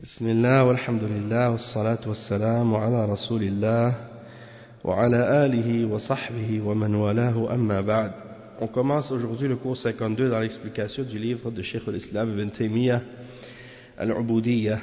بسم الله والحمد لله والصلاة والسلام على رسول الله وعلى آله وصحبه ومن والاه أما بعد. On commence aujourd'hui le cours 52 dans l'explication du livre de Cheikh al-Islam Ibn Taymiyyah al-Ubudiyya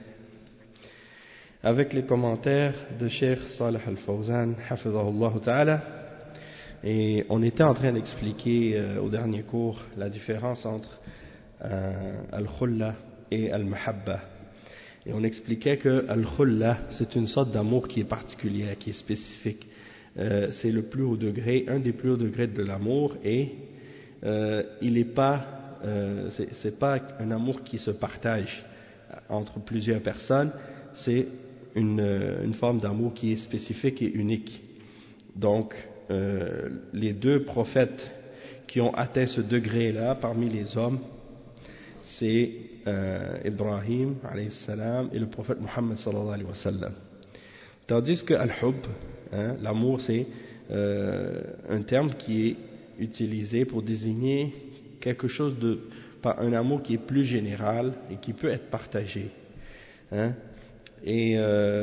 avec les commentaires de Cheikh Salih al-Fawzan hafidhahullah ta'ala. Et on était en train d'expliquer au dernier cours la différence entre al-Khulla et al-Mahabba. Et on expliquait que al-Khulla, c'est une sorte d'amour qui est particulière, qui est spécifique. C'est le plus haut degré, un des plus hauts degrés de l'amour, et il n'est pas, c'est pas un amour qui se partage entre plusieurs personnes. C'est une forme d'amour qui est spécifique et unique. Donc, les deux prophètes qui ont atteint ce degré-là parmi les hommes, c'est Ibrahim alayhi salam et le prophète Muhammad sallallahu alayhi wa sallam. Tandis que al-hub, l'amour, c'est un terme qui est utilisé pour désigner quelque chose par un amour qui est plus général et qui peut être partagé. Et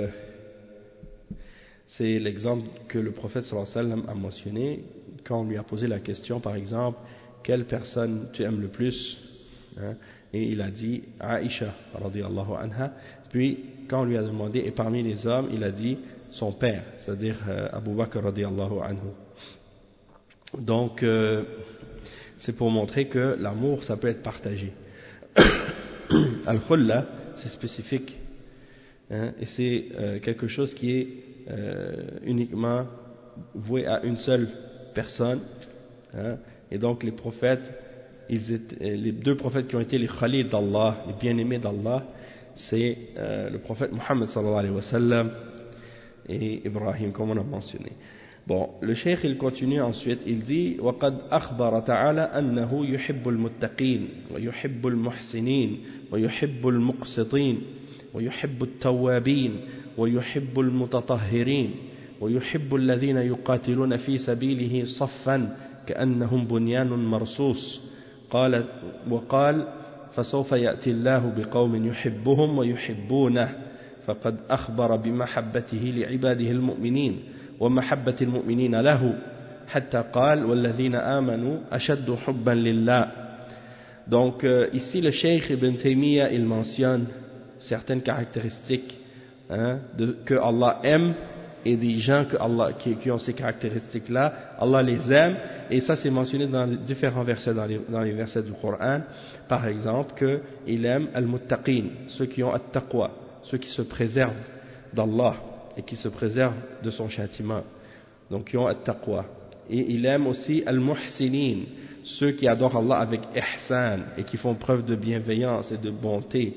c'est l'exemple que le prophète sallallahu alayhi wa sallam a mentionné quand on lui a posé la question, par exemple, quelle personne tu aimes le plus, et il a dit Aïcha radiyallahu anha. Puis quand on lui a demandé et parmi les hommes, il a dit son père, c'est-à-dire Abu Bakr radiyallahu anhu. Donc c'est pour montrer que l'amour ça peut être partagé. Al-Khulla, c'est spécifique, et c'est quelque chose qui est uniquement voué à une seule personne, et donc les prophètes, les deux prophètes qui ont été les khalid d'Allah, les bien-aimés d'Allah, c'est le prophète Muhammad sallallahu alayhi wa sallam et Ibrahim, comme on a mentionné. Bon, le cheikh il continue ensuite, il dit وَقَدْ أَخْبَرَ تَعَالَى أَنَّهُ يُحِبُّ الْمُتَّقِينَ وَيُحِبُّ الْمُحْسِنِينَ وَيُحِبُّ الْمُقْسِطِينَ وَيُحِبُّ التَّوَّابِينَ وَيُحِبُّ الْمُتَطَهِّرِينَ وَيُحِبُّ الَّذِينَ يُقَاتِلُونَ فِي سَبِيلِهِ صَفًّا كأنهم بنيان مرصوص وقال فسوف يأتي الله بقوم يحبهم ويحبونه فقد أخبر بمحبته لعباده المؤمنين ومحبة المؤمنين له حتى قال والذين آمنوا أشد حبا لله. Donc ici le Cheikh Ibn Taymiyyah il mentionne certaines caractéristiques que Allah aime, et des gens qui ont ces caractéristiques-là, Allah les aime, et ça c'est mentionné dans les différents versets, dans les versets du Coran. Par exemple, qu'il aime al-muttaqin, ceux qui ont at-taqwa, ceux qui se préservent d'Allah et qui se préservent de son châtiment, donc qui ont at-taqwa. Et il aime aussi al-muhsinin, ceux qui adorent Allah avec ihsan et qui font preuve de bienveillance et de bonté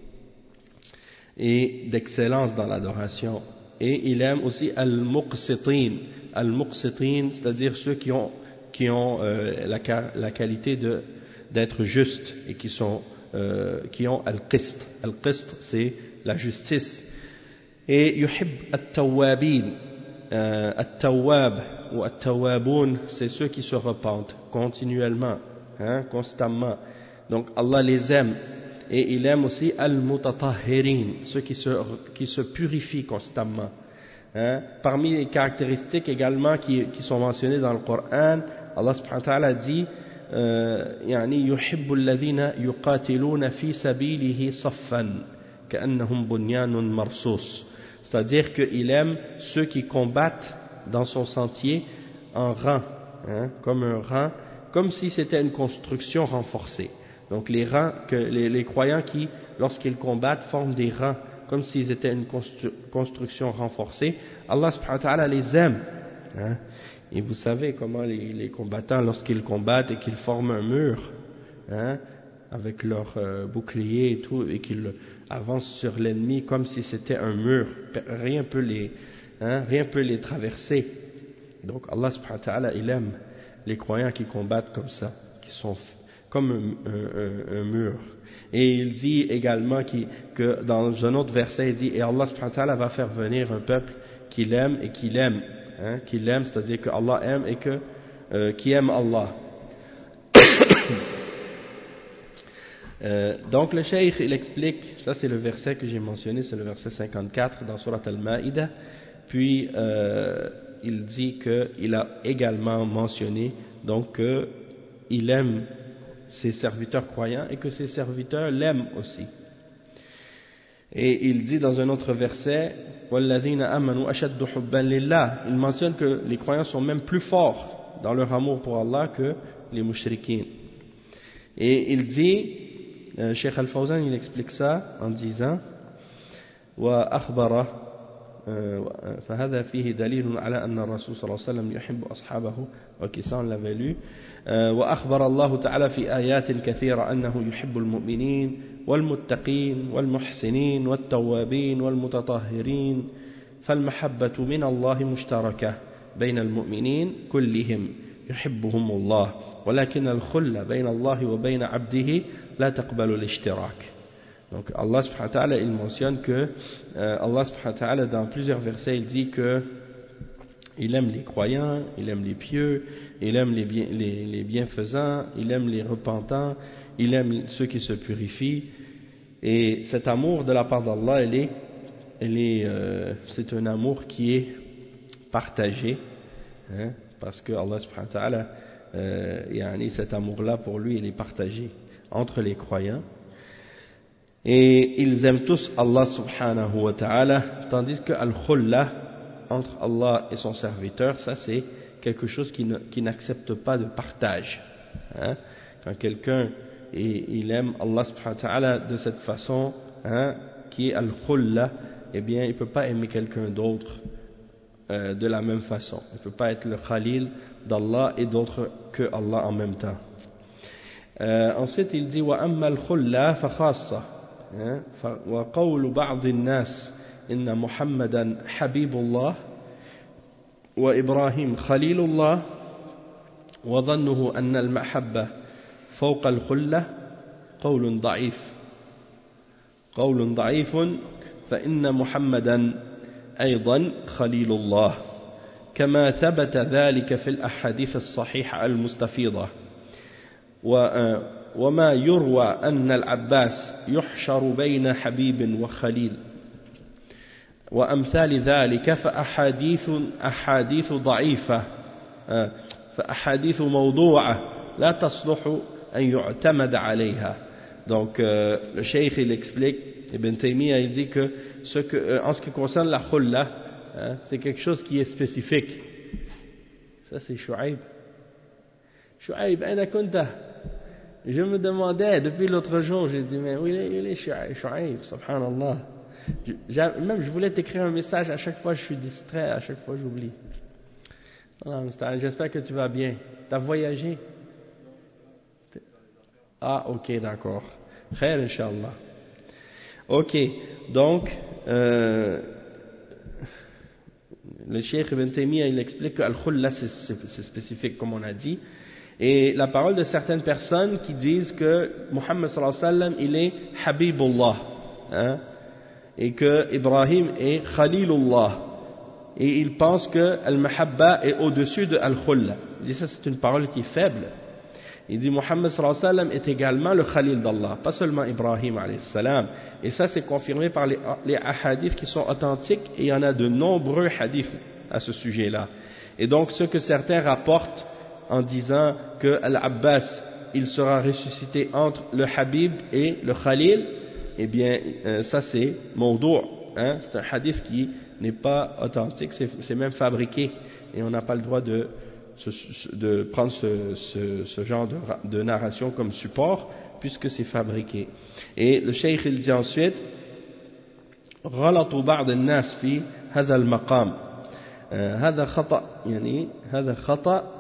et d'excellence dans l'adoration. Et il aime aussi al-muqsitin. Al-muqsitin, c'est-à-dire ceux qui ont la qualité d'être justes et qui ont al-qist. Al-qist, c'est la justice. Et yuhib at-tawwabin. At-tawwab ou at-tawwaboun, c'est ceux qui se repentent continuellement, constamment. Donc Allah les aime. Et il aime aussi al-mutatahhirin, ceux qui se purifient constamment. Parmi les caractéristiques également qui sont mentionnées dans le Coran, Allah subhanahu wa ta'ala dit يعني يحب الذين يقاتلون في سبيله صفا كأنهم بنيان مرصوص, c'est-à-dire qu'il aime ceux qui combattent dans son sentier en rang, comme un rang, comme si c'était une construction renforcée. Donc les rangs, les croyants qui, lorsqu'ils combattent, forment des rangs, comme s'ils étaient une construction renforcée. Allah subhanahu wa ta'ala les aime. Et vous savez comment les combattants, lorsqu'ils combattent et qu'ils forment un mur, avec leur bouclier et tout, et qu'ils avancent sur l'ennemi comme si c'était un mur, rien peut les traverser. Donc Allah subhanahu wa ta'ala, il aime les croyants qui combattent comme ça, qui sont comme un mur. Et il dit également que dans un autre verset, il dit, et Allah subhanahu wa ta'ala va faire venir un peuple qu'il aime et qu'il aime, qu'il aime, c'est-à-dire que Allah aime et qui aime Allah. Donc le cheikh il explique, ça c'est le verset que j'ai mentionné, c'est le verset 54 dans Surat Al-Ma'idah, puis il dit qu'il a également mentionné donc qu'il aime ses serviteurs croyants et que ses serviteurs l'aiment aussi. Et il dit dans un autre verset, وَالَّذِينَ آمَنُوا أَشَدُّ حُبًّا لِلَّهِ, il mentionne que les croyants sont même plus forts dans leur amour pour Allah que les mushrikines. Et il dit, Cheikh Al-Fawzan il explique ça en disant وأخبر فهذا فيه دليل على أن الرسول صلى الله عليه وسلم يحب أصحابه وكسان l'avait lu وأخبر الله تعالى في آيات كثيرة أنه يحب المؤمنين والمتقين والمحسنين والتوابين والمتطهرين فالمحبة من الله مشتركة بين المؤمنين كلهم يحبهم الله ولكن الخلة بين الله وبين عبده لا تقبل الاشتراك. Donc Allah subhanahu wa ta'ala il mentionne que Allah subhanahu wa ta'ala dans plusieurs versets il dit que il aime les croyants, il aime les pieux, il aime les bienfaisants, il aime les repentants, il aime ceux qui se purifient, et cet amour de la part d'Allah c'est un amour qui est partagé, hein, parce que Allah subhanahu wa ta'ala cet amour là pour lui il est partagé entre les croyants. Et ils aiment tous Allah subhanahu wa ta'ala, tandis que al-khulla, entre Allah et son serviteur, ça c'est quelque chose qui n'accepte pas de partage. Hein? Quand quelqu'un il aime Allah subhanahu wa ta'ala de cette façon, hein, qui est al-khulla, eh bien il ne peut pas aimer quelqu'un d'autre de la même façon. Il ne peut pas être le khalil d'Allah et d'autres que Allah en même temps. Ensuite il dit وَأَمَّا الْخُلَّةَ فَخَاصَّةً وقول بعض الناس إن محمدا حبيب الله وإبراهيم خليل الله وظنه أن المحبة فوق الخلة قول ضعيف فإن محمدا أيضا خليل الله كما ثبت ذلك في الأحاديث الصحيحة المستفيضة وما يروى أن العباس يحشر بين حبيب وخليل وأمثال ذلك فأحاديث ضعيفة فأحاديث موضوعة لا تصلح أن يعتمد عليها. Donc le cheikh il explique, Ibn Taymiyyah il dit que en ce qui concerne la khulla, c'est quelque chose qui est spécifique. Ça c'est Shu'aib, أين كنت? Je me demandais depuis l'autre jour, j'ai dit mais où il est Shu'aib, subhanallah. Même je voulais t'écrire un message, à chaque fois je suis distrait, à chaque fois j'oublie. J'espère que tu vas bien. T'as voyagé? Ah ok, d'accord. Khair Inch'Allah. Ok, donc le Cheikh Ibn Taymiyyah il explique que Al-Khulla c'est spécifique comme on a dit. Et la parole de certaines personnes qui disent que Muhammad sallallahu alayhi wa sallam il est Habibullah, hein, et que Ibrahim est Khalilullah, et ils pensent que Al-Mahabba est au-dessus de Al-Khulla. Il dit ça c'est une parole qui est faible. Il dit Muhammad sallallahu alayhi wa sallam est également le Khalil d'Allah, pas seulement Ibrahim alayhi salam. Et ça c'est confirmé par les hadiths qui sont authentiques, et il y en a de nombreux hadiths à ce sujet-là. Et donc ce que certains rapportent en disant que Al-Abbas il sera ressuscité entre le Habib et le Khalil, eh bien ça c'est mawdou', hein, c'est un hadith qui n'est pas authentique, c'est même fabriqué, et on n'a pas le droit de prendre ce genre de narration comme support puisque c'est fabriqué. Et le cheikh il dit ensuite غلط بعض الناس في هذا المقام هذا خطأ يعني هذا خطأ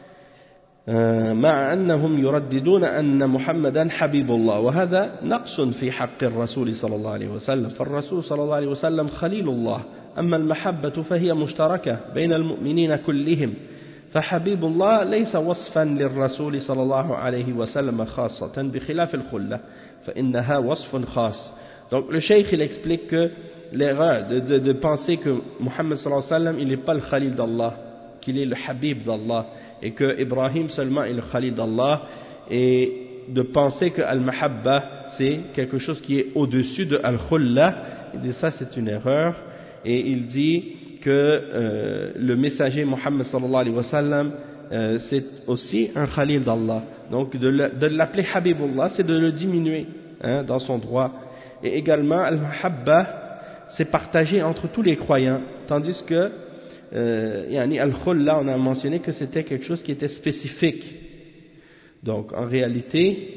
مع أنهم يرددون أن محمدا حبيب الله وهذا نقص في حق الرسول صلى الله عليه وسلم فالرسول صلى الله عليه وسلم خليل الله أما المحبة فهي مشتركة بين المؤمنين كلهم فحبيب الله ليس وصفا للرسول صلى الله عليه وسلم خاصة بخلاف الخلة فإنها وصف خاص. Donc le cheikh il explique que l'erreur de penser que Muhammad sallallahu alayhi wa sallam il n'est pas le Khalil d'Allah, qu'il est le Habib d'Allah, et que Ibrahim seulement est le Khalil d'Allah, et de penser que al-mahabba c'est quelque chose qui est au-dessus de al-khulla, il dit ça c'est une erreur, et il dit que le messager Muhammad sallallahu alayhi wa sallam c'est aussi un khalil d'Allah, donc de l'appeler Habibullah c'est de le diminuer dans son droit, et également al-mahabba c'est partagé entre tous les croyants, tandis que al-khulla on a mentionné que c'était quelque chose qui était spécifique. Donc en réalité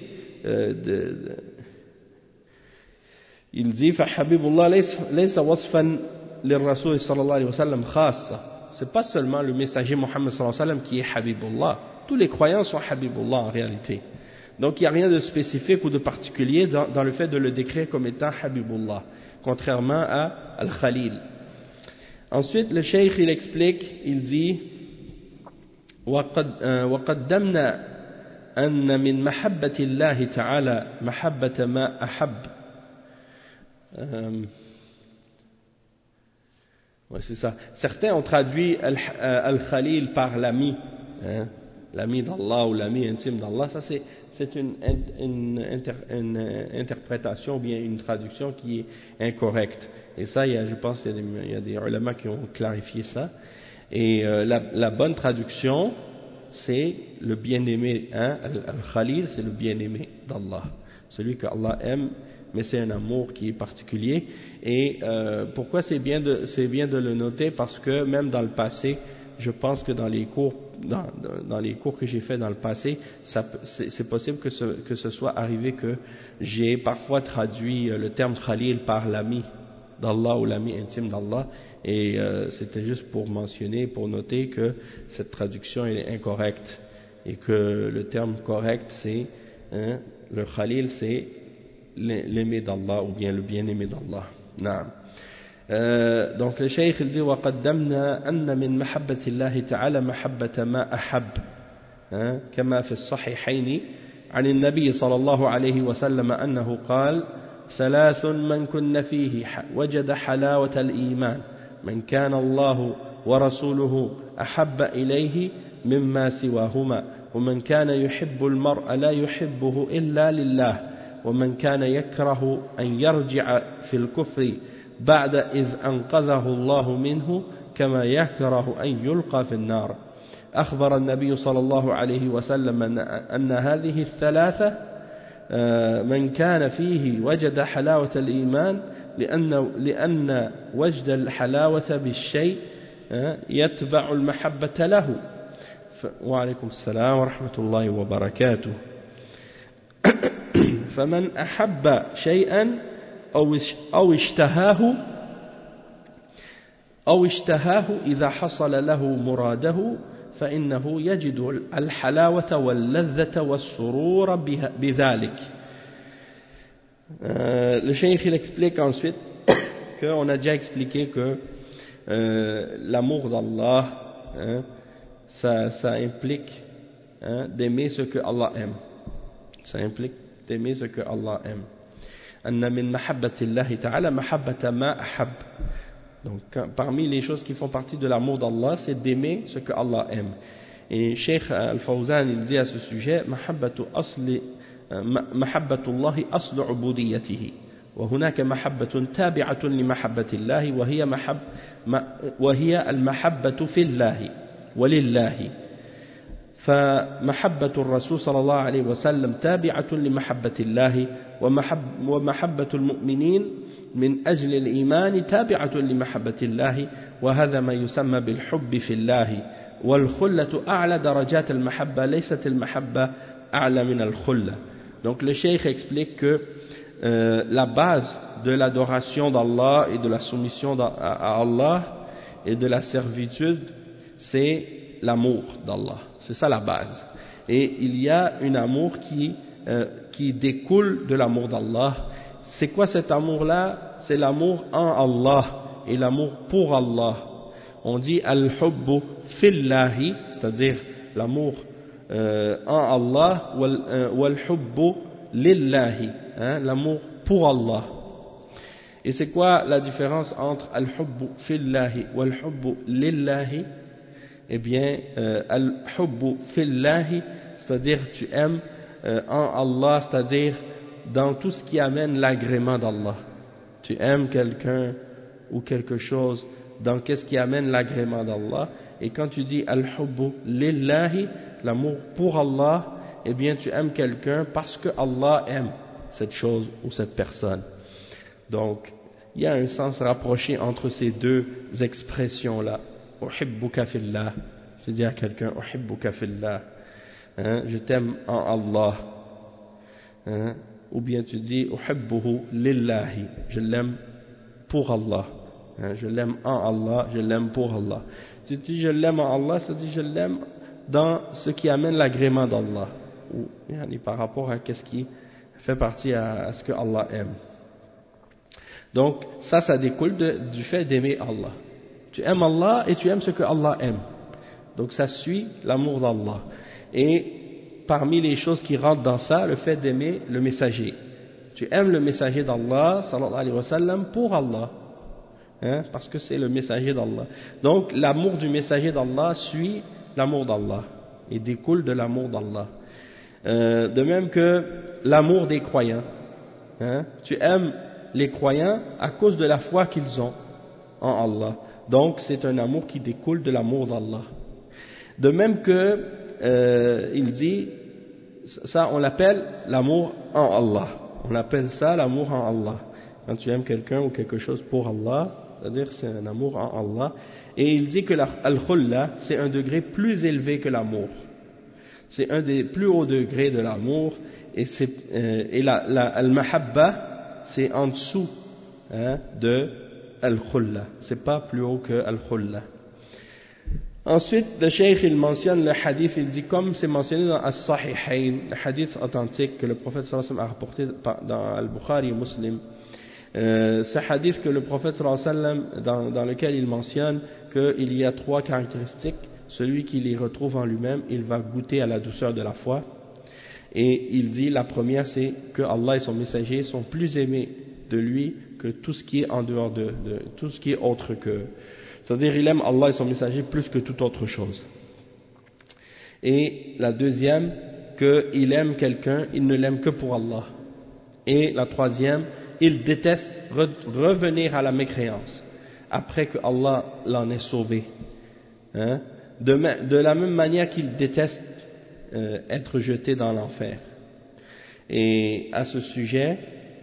il dit فحبيب ليس وصفا للرسول صلى الله عليه وسلم خاصة, c'est pas seulement le messager Mohammed sallallahu alayhi wa sallam qui est Habibullah, tous les croyants sont Habibullah en réalité, donc il n'y a rien de spécifique ou de particulier dans le fait de le décrire comme étant Habibullah, contrairement à Al-Khalil. Ensuite le cheikh il explique, il dit وقدمنا أن من محبة الله تعالى محبة ما أحب. Ouais, c'est ça. Certains ont traduit Al-Khalil par l'ami, l'ami d'Allah ou l'ami intime d'Allah. Ça c'est une interprétation ou bien une traduction qui est incorrecte. Et ça, je pense qu'il y a des ulama qui ont clarifié ça. Et la bonne traduction, c'est le bien-aimé, Al-Khalil, c'est le bien-aimé d'Allah, celui que Allah aime, mais c'est un amour qui est particulier. Et pourquoi c'est bien de le noter? Parce que même dans le passé, je pense que dans les cours que j'ai fait dans le passé, c'est possible que ce soit arrivé que j'ai parfois traduit le terme Khalil par l'ami d'Allah ou l'ami intime d'Allah. Et c'était juste pour mentionner, pour noter que cette traduction est incorrecte et que le terme correct c'est le Khalil c'est l'aimé d'Allah ou bien le bien-aimé d'Allah. Donc le cheikh il dit وقدمنا أن من محبة الله تعالى محبة ما أحب كما في الصحيحين عن النبي صلى الله عليه وسلم أنه قال ثلاث من كن فيه وجد حلاوة الإيمان من كان الله ورسوله أحب إليه مما سواهما ومن كان يحب المرء لا يحبه إلا لله ومن كان يكره أن يرجع في الكفر بعد إذ أنقذه الله منه كما يكره أن يلقى في النار. أخبر النبي صلى الله عليه وسلم أن هذه الثلاثة من كان فيه وجد حلاوة الإيمان لأن وجد الحلاوة بالشيء يتبع المحبة له. وعليكم السلام ورحمة الله وبركاته. فمن أحب شيئا أو اشتهاه إذا حصل له مراده فإنه يجد الحلاوة واللذة والسرور بذلك. Le cheikh il explique ensuite qu'on a déjà expliqué que l'amour d'Allah ça implique d'aimer ce que Allah aime, ça implique d'aimer ce que Allah aime. أن من محبة الله تعالى محبة ما أحب. Donc parmi les choses qui font partie de l'amour d'Allah, c'est d'aimer ce que Allah aime. Et Cheikh Al-Fawzan il dit à ce sujet محبة الله أصل عبوديته وهناك محبة تابعة لمحبة الله وهي المحبة في الله ولله. فمحبة الرسول صلى الله عليه وسلم تابعة لمحبة الله ومحبة المؤمنين من أجل الإيمان تابعة لمحبة الله وهذا ما يسمى بالحب في الله. والخلة أعلى درجات المحبة ليست المحبة أعلى من الخلة. Donc le cheikh explique que la base de l'adoration d'Allah et de la soumission à Allah et de la servitude c'est l'amour d'Allah, c'est ça la base. Et il y a un amour qui découle de l'amour d'Allah. C'est quoi cet amour-là? C'est l'amour en Allah et l'amour pour Allah. On dit al-hubbu fillahi, c'est-à-dire l'amour en Allah, wal-hubbu lillahi, l'amour pour Allah. Et c'est quoi la différence entre al-hubbu fillahi wal-hubbu lillahi? Eh bien, al-hubbu fillahi, c'est-à-dire tu aimes en Allah, c'est-à-dire dans tout ce qui amène l'agrément d'Allah. Tu aimes quelqu'un ou quelque chose dans qu'est-ce qui amène l'agrément d'Allah. Et quand tu dis al-hubbu lillahi, l'amour pour Allah, eh bien tu aimes quelqu'un parce que Allah aime cette chose ou cette personne. Donc, il y a un sens rapproché entre ces deux expressions-là. Uhibbuka fillah, tu dis à quelqu'un uhibbuka fillah, je t'aime en Allah. Ou bien tu dis uhibbuhu lillahi, je l'aime pour Allah. Je l'aime en Allah, je l'aime pour Allah. Tu dis je l'aime en Allah, c'est-à-dire je l'aime dans ce qui amène l'agrément d'Allah, ou par rapport à ce qui fait partie à ce que Allah aime. Donc ça découle du fait d'aimer Allah. Tu aimes Allah et tu aimes ce que Allah aime. Donc ça suit l'amour d'Allah. Et parmi les choses qui rentrent dans ça, le fait d'aimer le messager. Tu aimes le messager d'Allah, sallallahu alayhi wa sallam, pour Allah. Parce que c'est le messager d'Allah. Donc l'amour du messager d'Allah suit l'amour d'Allah et découle de l'amour d'Allah. De même que l'amour des croyants. Tu aimes les croyants à cause de la foi qu'ils ont en Allah. Donc c'est un amour qui découle de l'amour d'Allah. De même que il dit, ça on l'appelle l'amour en Allah. On appelle ça l'amour en Allah. Quand tu aimes quelqu'un ou quelque chose pour Allah, c'est-à-dire c'est un amour en Allah. Et il dit que al-khulla, c'est un degré plus élevé que l'amour. C'est un des plus hauts degrés de l'amour. Et al-mahabba, c'est en dessous de al-khulla. C'est pas plus haut que al-khulla. Ensuite, le cheikh il mentionne le hadith, il dit comme c'est mentionné dans As-Sahihayn, le hadith authentique que le prophète sallallahu alayhi wa sallam a rapporté dans Al-Bukhari et Muslim. Ce hadith que le prophète sallallahu alayhi wa sallam, dans lequel il mentionne qu'il y a 3 caractéristiques. Celui qui les retrouve en lui-même, il va goûter à la douceur de la foi. Et il dit, la première c'est que Allah et son messager sont plus aimés de lui que tout ce qui est en dehors de tout ce qui est autre que. C'est-à-dire, il aime Allah et son messager plus que toute autre chose. Et la deuxième, qu'il aime quelqu'un, il ne l'aime que pour Allah. Et la troisième, il déteste revenir à la mécréance après que Allah l'en ait sauvé. De la même manière qu'il déteste être jeté dans l'enfer. Et à ce sujet,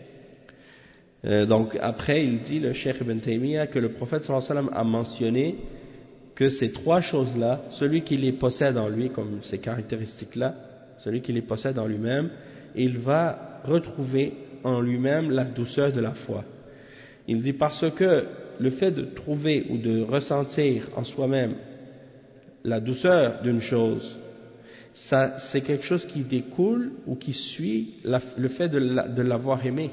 donc après il dit, le Cheikh Ibn Taymiyyah, que le prophète sallallahu alayhi wa sallam a mentionné que ces 3 choses-là, celui qui les possède en lui, comme ces caractéristiques-là, celui qui les possède en lui-même, il va retrouver en lui-même la douceur de la foi. Il dit parce que le fait de trouver ou de ressentir en soi-même la douceur d'une chose, ça, c'est quelque chose qui découle ou qui suit le fait de l'avoir aimé.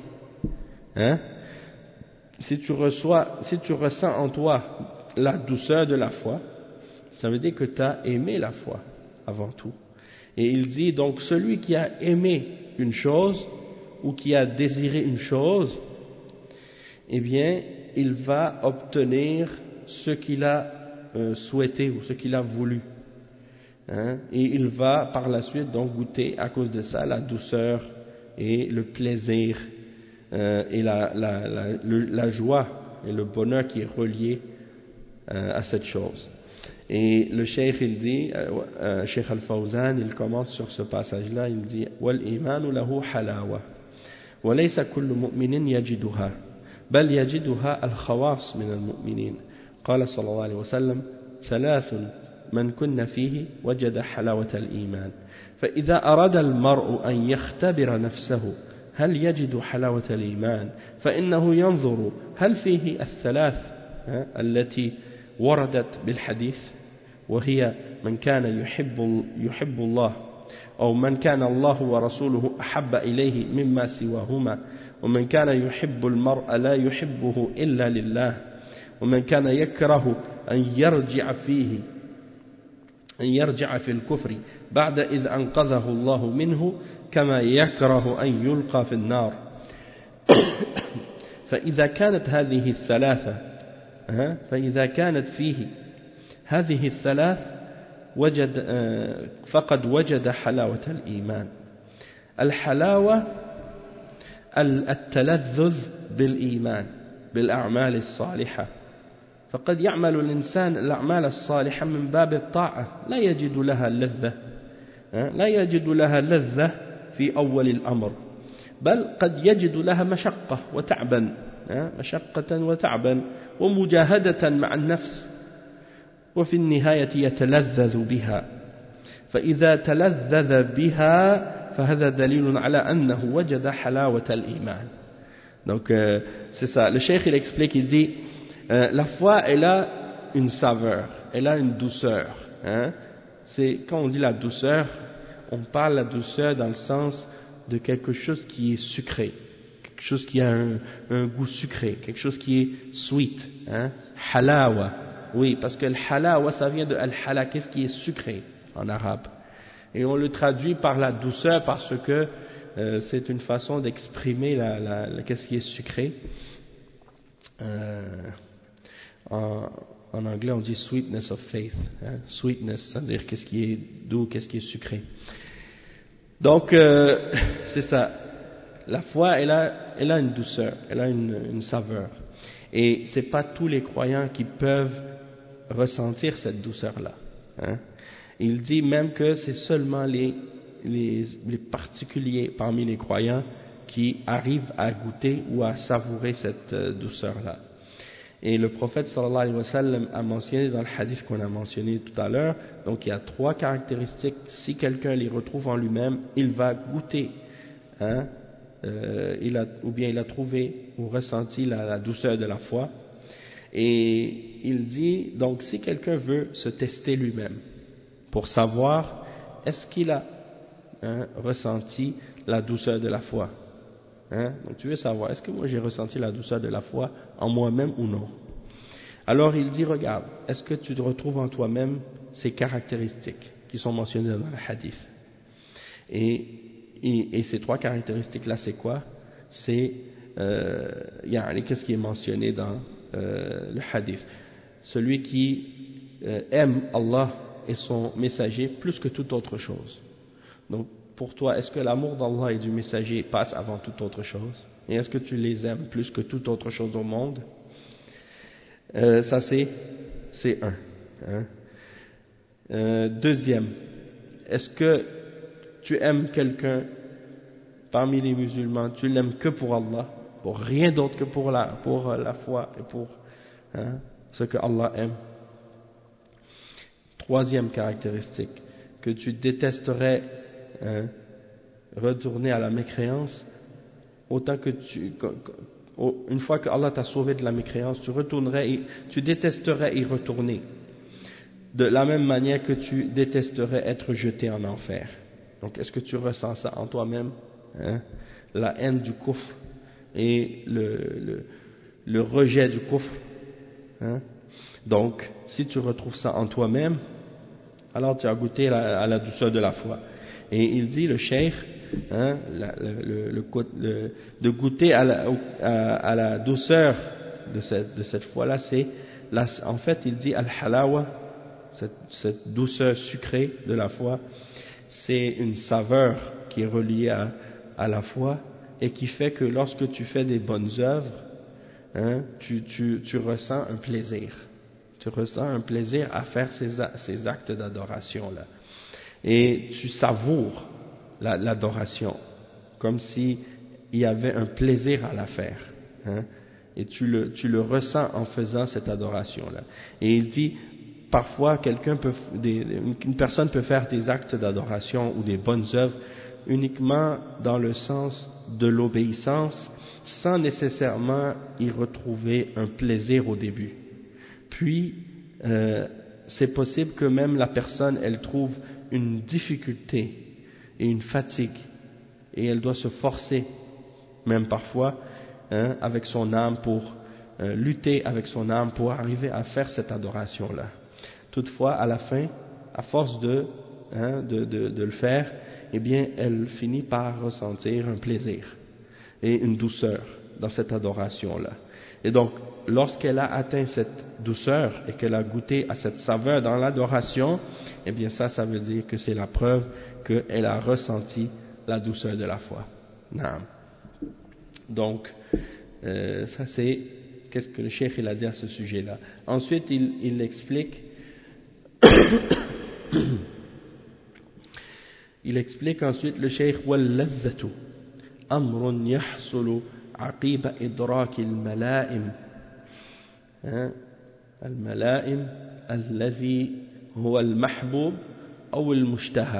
Si tu ressens en toi la douceur de la foi, ça veut dire que tu as aimé la foi avant tout. Et il dit donc celui qui a aimé une chose ou qui a désiré une chose, eh bien il va obtenir ce qu'il a souhaité ou ce qu'il a voulu. Et il va par la suite donc goûter à cause de ça la douceur et le plaisir et la joie et le bonheur qui est relié à cette chose. Et le cheikh il dit, Cheikh Al-Fawzan, il commente sur ce passage-là, il dit وَالْإِيمَانُ لَهُ حَلَاوَةٌ وَلَيْسَ كُلُّ مُؤْمِنٍ يَجِدُهَا بل يجدها الخواص من المؤمنين قال صلى الله عليه وسلم 3 من كن فيه وجد حلاوة الإيمان فإذا أراد المرء أن يختبر نفسه هل يجد حلاوة الإيمان فإنه ينظر هل فيه 3 التي وردت بالحديث وهي من كان يحب الله أو من كان الله ورسوله أحب إليه مما سواهما ومن كان يحب المرء لا يحبه إلا لله ومن كان يكره أن يرجع في الكفر بعد إذ أنقذه الله منه كما يكره أن يلقى في النار فإذا كانت فيه هذه الثلاث فقد وجد حلاوة الإيمان الحلاوة التلذذ بالإيمان بالأعمال الصالحة فقد يعمل الإنسان الأعمال الصالحة من باب الطاعة لا يجد لها لذة في أول الأمر بل قد يجد لها مشقة وتعبا ومجاهدة مع النفس وفي النهاية يتلذذ بها فإذا تلذذ بها فهذا دليل على أنه وجد حلاوة الإيمان. Donc c'est ça, le cheikh il explique, il dit la foi elle a une saveur, elle a une douceur, c'est quand on dit la douceur, on parle la douceur dans le sens de quelque chose qui est sucré, quelque chose qui a un goût sucré, quelque chose qui est sweet, halawa, oui, parce que le halawa ça vient de al-hala, qu'est-ce qui est sucré en arabe, et on le traduit par la douceur parce que c'est une façon d'exprimer qu'est-ce qui est sucré. En anglais on dit sweetness of faith, sweetness, c'est-à-dire qu'est-ce qui est doux, qu'est-ce qui est sucré. Donc c'est ça, la foi elle a une douceur, elle a une saveur, et c'est pas tous les croyants qui peuvent ressentir cette douceur-là. Il dit même que c'est seulement les particuliers parmi les croyants qui arrivent à goûter ou à savourer cette douceur-là. Et le prophète sallallahu alayhi wa sallam a mentionné dans le hadith qu'on a mentionné tout à l'heure, donc il y a 3 caractéristiques, si quelqu'un les retrouve en lui-même, il va goûter, il a trouvé ou ressenti la douceur de la foi. Et il dit, donc si quelqu'un veut se tester lui-même, pour savoir est-ce qu'il a ressenti la douceur de la foi, donc tu veux savoir, est-ce que moi j'ai ressenti la douceur de la foi en moi-même ou non? Alors il dit, regarde, est-ce que tu te retrouves en toi-même ces caractéristiques qui sont mentionnées dans le hadith? Et ces 3 caractéristiques-là, c'est quoi? C'est, qu'est-ce qui est mentionné dans le hadith? Celui qui aime Allah et son messager plus que toute autre chose. Donc pour toi, est-ce que l'amour d'Allah et du messager passe avant toute autre chose? Et est-ce que tu les aimes plus que toute autre chose au monde? Ça c'est un. Deuxième, est-ce que tu aimes quelqu'un parmi les musulmans, tu l'aimes que pour Allah, pour rien d'autre que pour la foi et pour ce que Allah aime? Troisième caractéristique, que tu détesterais retourner à la mécréance, autant que une fois que Allah t'a sauvé de la mécréance, tu détesterais y retourner, de la même manière que tu détesterais être jeté en enfer. Donc est-ce que tu ressens ça en toi-même, la haine du kufr et le rejet du kufr, Donc si tu retrouves ça en toi-même, alors tu as goûté à la douceur de la foi. Et il dit, le cheikh, de goûter à la douceur de cette foi-là, c'est, en fait, il dit, al-halawa, cette douceur sucrée de la foi, c'est une saveur qui est reliée à la foi et qui fait que lorsque tu fais des bonnes œuvres, tu ressens un plaisir. Tu ressens un plaisir à faire ces actes d'adoration-là. Et tu savoures l'adoration, comme s'il y avait un plaisir à la faire. Et tu le ressens en faisant cette adoration-là. Et il dit, parfois une personne peut faire des actes d'adoration ou des bonnes œuvres uniquement dans le sens de l'obéissance, sans nécessairement y retrouver un plaisir au début. Puis, c'est possible que même la personne, elle trouve une difficulté et une fatigue, et elle doit se forcer, même parfois, avec son âme pour lutter avec son âme pour arriver à faire cette adoration-là. Toutefois, à la fin, à force de le faire, eh bien, elle finit par ressentir un plaisir et une douceur dans cette adoration-là. Et donc, lorsqu'elle a atteint cette douceur et qu'elle a goûté à cette saveur dans l'adoration, eh bien ça veut dire que c'est la preuve qu'elle a ressenti la douceur de la foi. Naam. Donc, ça c'est qu'est-ce que le cheikh il a dit à ce sujet-là. Ensuite, il explique il explique ensuite le cheikh وَاللَّذَّةُ أَمْرٌ يَحْصُلُ عَقِيبَ إِدْرَاكِ الْمَلَائِمِ الملائم الذي هو المحبوب أو المشتهى.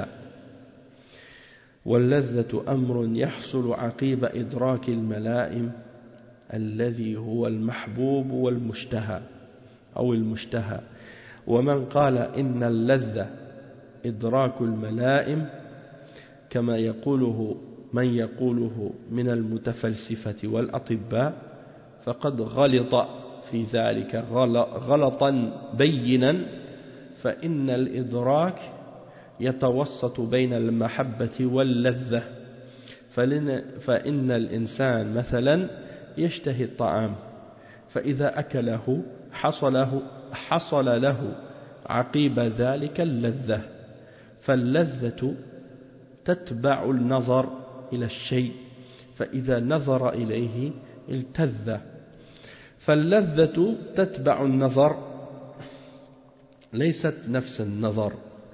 واللذة أمر يحصل عقيب إدراك الملائم الذي هو المحبوب والمشتهى أو المشتهى. ومن قال إن اللذة إدراك الملائم كما يقوله من يقوله من المتفلسفة والأطباء فقد غلط في ذلك غلطا بينا، فإن الإدراك يتوسط بين المحبة واللذة. فإن الإنسان مثلا يشتهي الطعام، فإذا أكله حصل له عقيب ذلك اللذة، فاللذة تتبع النظر إلى الشيء، فإذا نظر إليه التذ. فاللذة تتبع النظر، ليست نفس النظر،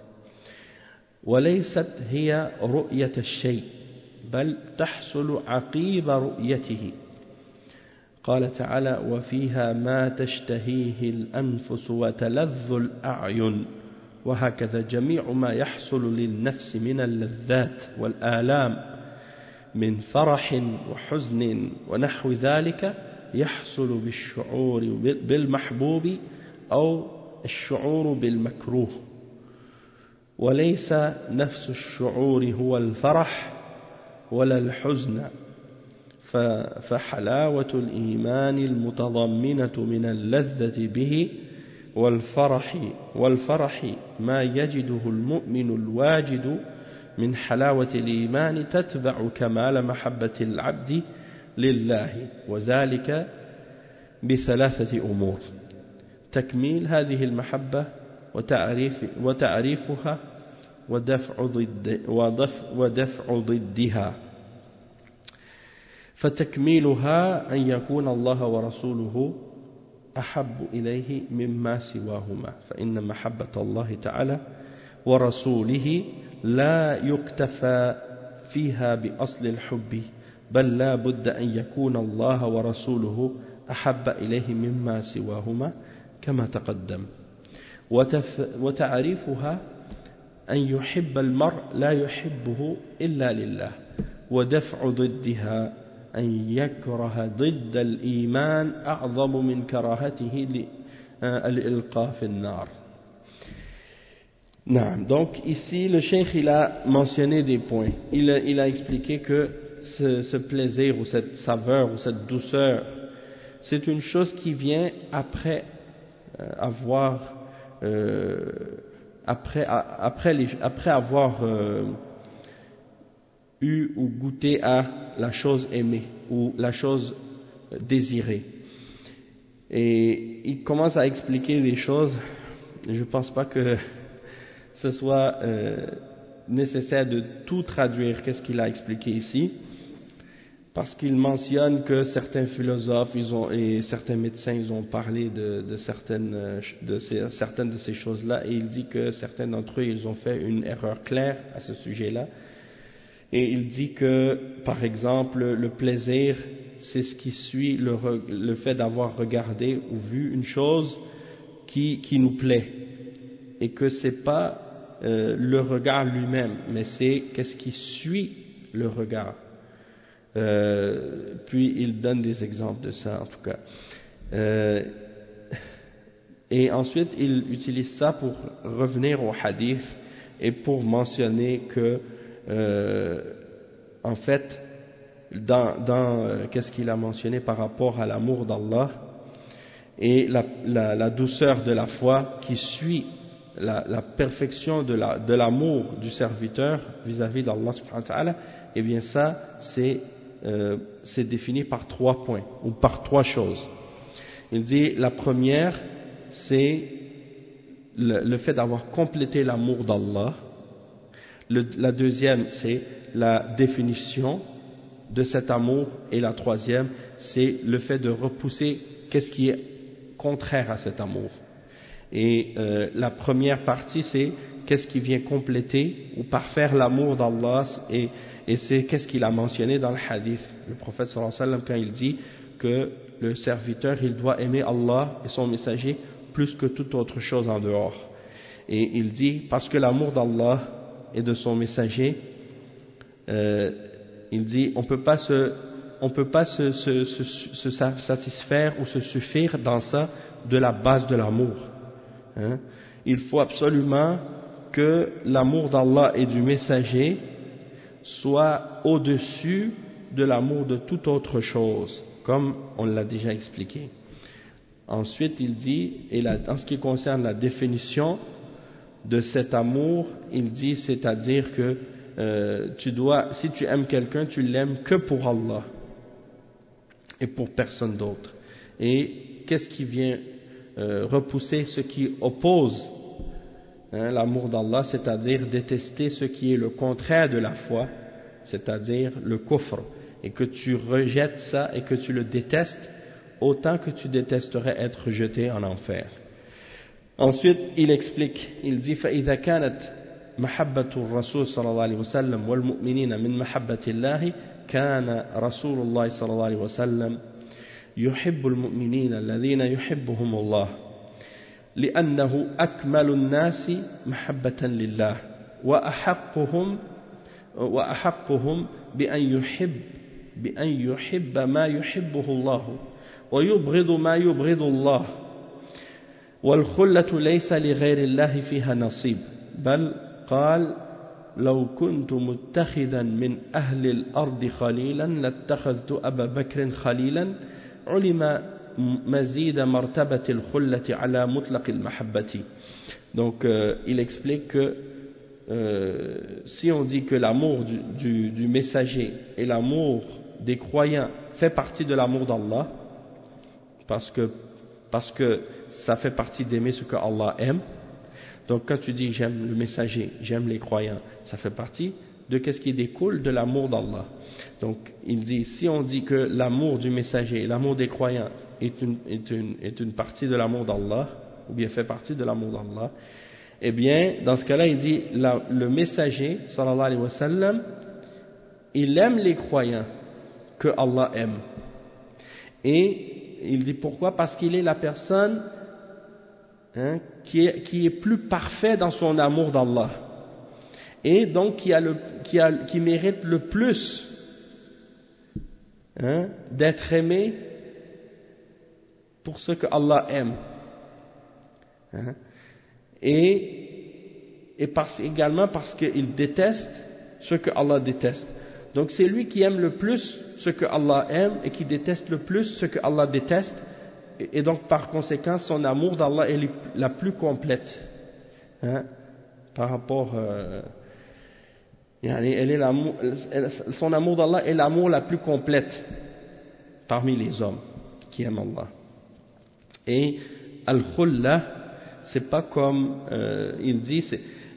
وليست هي رؤية الشيء، بل تحصل عقيب رؤيته. قال تعالى: وفيها ما تشتهيه الأنفس وتلذ الأعين. وهكذا جميع ما يحصل للنفس من اللذات والآلام من فرح وحزن ونحو ذلك يحصل بالشعور بالمحبوب أو الشعور بالمكروه، وليس نفس الشعور هو الفرح ولا الحزن. فحلاوة الإيمان المتضمنة من اللذة به والفرح ما يجده المؤمن الواجد من حلاوة الإيمان تتبع كمال محبة العبد لله، وذلك بثلاثة أمور: تكميل هذه المحبة وتعريفها ودفع ضدها. فتكميلها أن يكون الله ورسوله أحب إليه مما سواهما، فإن محبة الله تعالى ورسوله لا يكتفى فيها بأصل الحب، بل لا بد أن يكون الله ورسوله أحب إليه مما سواهما كما تقدم. وتعريفها أن يحب المرء لا يحبه إلا لله. ودفع ضدها أن يكره ضد الإيمان أعظم من كراهته الإلقاء في النار. Donc ici le cheikh il a mentionné des points. Il a expliqué que ce plaisir ou cette saveur ou cette douceur, c'est une chose qui vient après avoir eu ou goûté à la chose aimée ou la chose désirée. Et il commence à expliquer des choses. Je ne pense pas que ce soit nécessaire de tout traduire qu'est-ce qu'il a expliqué ici, parce qu'il mentionne que certains philosophes et certains médecins ils ont parlé de certaines de ces choses-là, et il dit que certains d'entre eux ils ont fait une erreur claire à ce sujet-là. Et il dit que, par exemple, le plaisir, c'est ce qui suit le fait d'avoir regardé ou vu une chose qui nous plaît, et que c'est pas le regard lui-même, mais c'est qu'est-ce qui suit le regard. Puis il donne des exemples de ça en tout cas. Et ensuite il utilise ça pour revenir au hadith et pour mentionner que en fait dans qu'est-ce qu'il a mentionné par rapport à l'amour d'Allah et la douceur de la foi qui suit la perfection de l'amour du serviteur vis-à-vis d'Allah subhanahu wa ta'ala, et bien ça c'est défini par 3 points ou par 3 choses. Il dit la première c'est le fait d'avoir complété l'amour d'Allah. La deuxième, c'est la définition de cet amour, et la troisième, c'est le fait de repousser qu'est-ce qui est contraire à cet amour. Et la première partie, c'est qu'est-ce qui vient compléter ou parfaire l'amour d'Allah, et c'est qu'est-ce qu'il a mentionné dans le hadith. Le prophète sallallahu alayhi wa sallam, quand il dit que le serviteur, il doit aimer Allah et son messager plus que toute autre chose en dehors. Et il dit, parce que l'amour d'Allah et de son messager, il dit, on peut pas se satisfaire ou se suffire dans ça de la base de l'amour. Hein? Il faut absolument que l'amour d'Allah et du messager soit au-dessus de l'amour de toute autre chose, comme on l'a déjà expliqué. Ensuite, il dit, en ce qui concerne la définition de cet amour, il dit, c'est-à-dire que si tu aimes quelqu'un, tu l'aimes que pour Allah et pour personne d'autre. Et qu'est-ce qui vient repousser ce qui oppose l'amour d'Allah, c'est-à-dire détester ce qui est le contraire de la foi, c'est-à-dire le kufr, et que tu rejettes ça et que tu le détestes autant que tu détesterais être jeté en enfer. Ensuite, il explique, il dit فَإِذَا كَانَتْ محبة الرسول صلى الله عليه وسلم والمؤمنين من محبة الله كان رسول الله صلى الله عليه وسلم يحب المؤمنين الذين يحبهم الله لأنه أكمل الناس محبة لله وأحقهم بأن يحب ما يحبه الله ويبغض ما يبغض الله والخلة ليس لغير الله فيها نصيب بل قال لو كنت متخذا من أهل الأرض خليلا لاتخذت أبا بكر خليلا علم مزيد مرتبة الخلة على مطلق المحبة. Donc il explique que si on dit que l'amour du messager et l'amour des croyants fait partie de l'amour d'Allah, parce que ça fait partie d'aimer ce que Allah aime. Donc quand tu dis j'aime le messager, j'aime les croyants, ça fait partie de ce qui découle de l'amour d'Allah. Donc il dit, si on dit que l'amour du messager et l'amour des croyants est une partie de l'amour d'Allah, ou bien fait partie de l'amour d'Allah, eh bien dans ce cas-là il dit le messager sallallahu alayhi wa sallam, il aime les croyants que Allah aime. Et il dit pourquoi? Parce qu'il est la personne qui est plus parfait dans son amour d'Allah, et donc qui mérite le plus d'être aimé pour ce que Allah aime, et également parce qu'il déteste ce que Allah déteste. Donc c'est lui qui aime le plus ce que Allah aime et qui déteste le plus ce que Allah déteste, et donc par conséquent son amour d'Allah est la plus complète par rapport son amour d'Allah est l'amour la plus complète parmi les hommes qui aiment Allah. Et al-khulla, c'est pas comme il dit,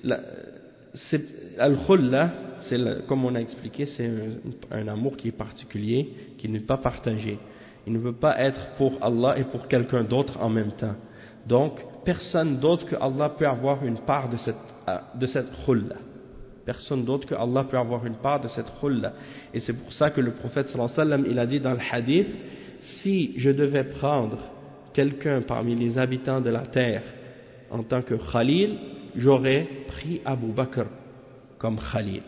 al-khulla, comme on a expliqué, c'est un amour qui est particulier, qui n'est pas partagé. Il ne veut pas être pour Allah et pour quelqu'un d'autre en même temps. Donc, personne d'autre que Allah peut avoir une part de cette khulla. Personne d'autre que Allah peut avoir une part de cette khulla. Et c'est pour ça que le prophète sallallahu alayhi wa sallam, il a dit dans le hadith, si je devais prendre quelqu'un parmi les habitants de la terre en tant que Khalil, j'aurais pris Abu Bakr comme Khalil.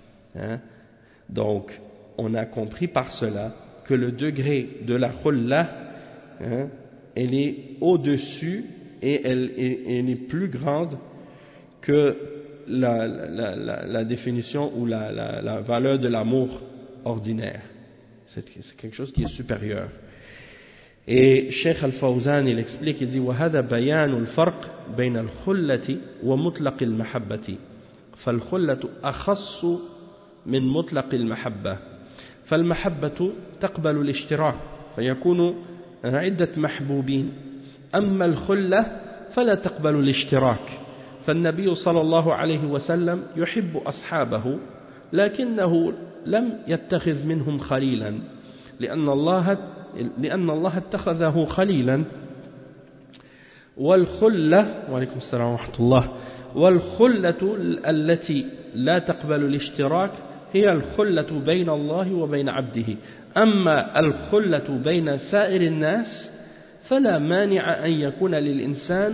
Donc, on a compris par cela que le degré de la khulla, elle est au-dessus et elle est plus grande que la définition ou la valeur de l'amour ordinaire. C'est quelque chose qui est supérieur. Et Cheikh Al-Fawzan, il explique, il dit وَهَذَا بَيَانُ الْفَرْقِ بَيْنَ الْخُلَّةِ وَمُطْلَقِ الْمَحَبَّةِ فَالْخُلَّةُ أَخَصُّ من مطلق المحبة فالمحبة تقبل الاشتراك فيكون عدة محبوبين أما الخلة فلا تقبل الاشتراك فالنبي صلى الله عليه وسلم يحب أصحابه لكنه لم يتخذ منهم خليلا لأن الله اتخذه خليلا والخلة وعليكم السلام ورحمة الله والخلة التي لا تقبل الاشتراك هي الخلة بين الله وبين عبده أما الخلة بين سائر الناس فلا مانع أن يكون للإنسان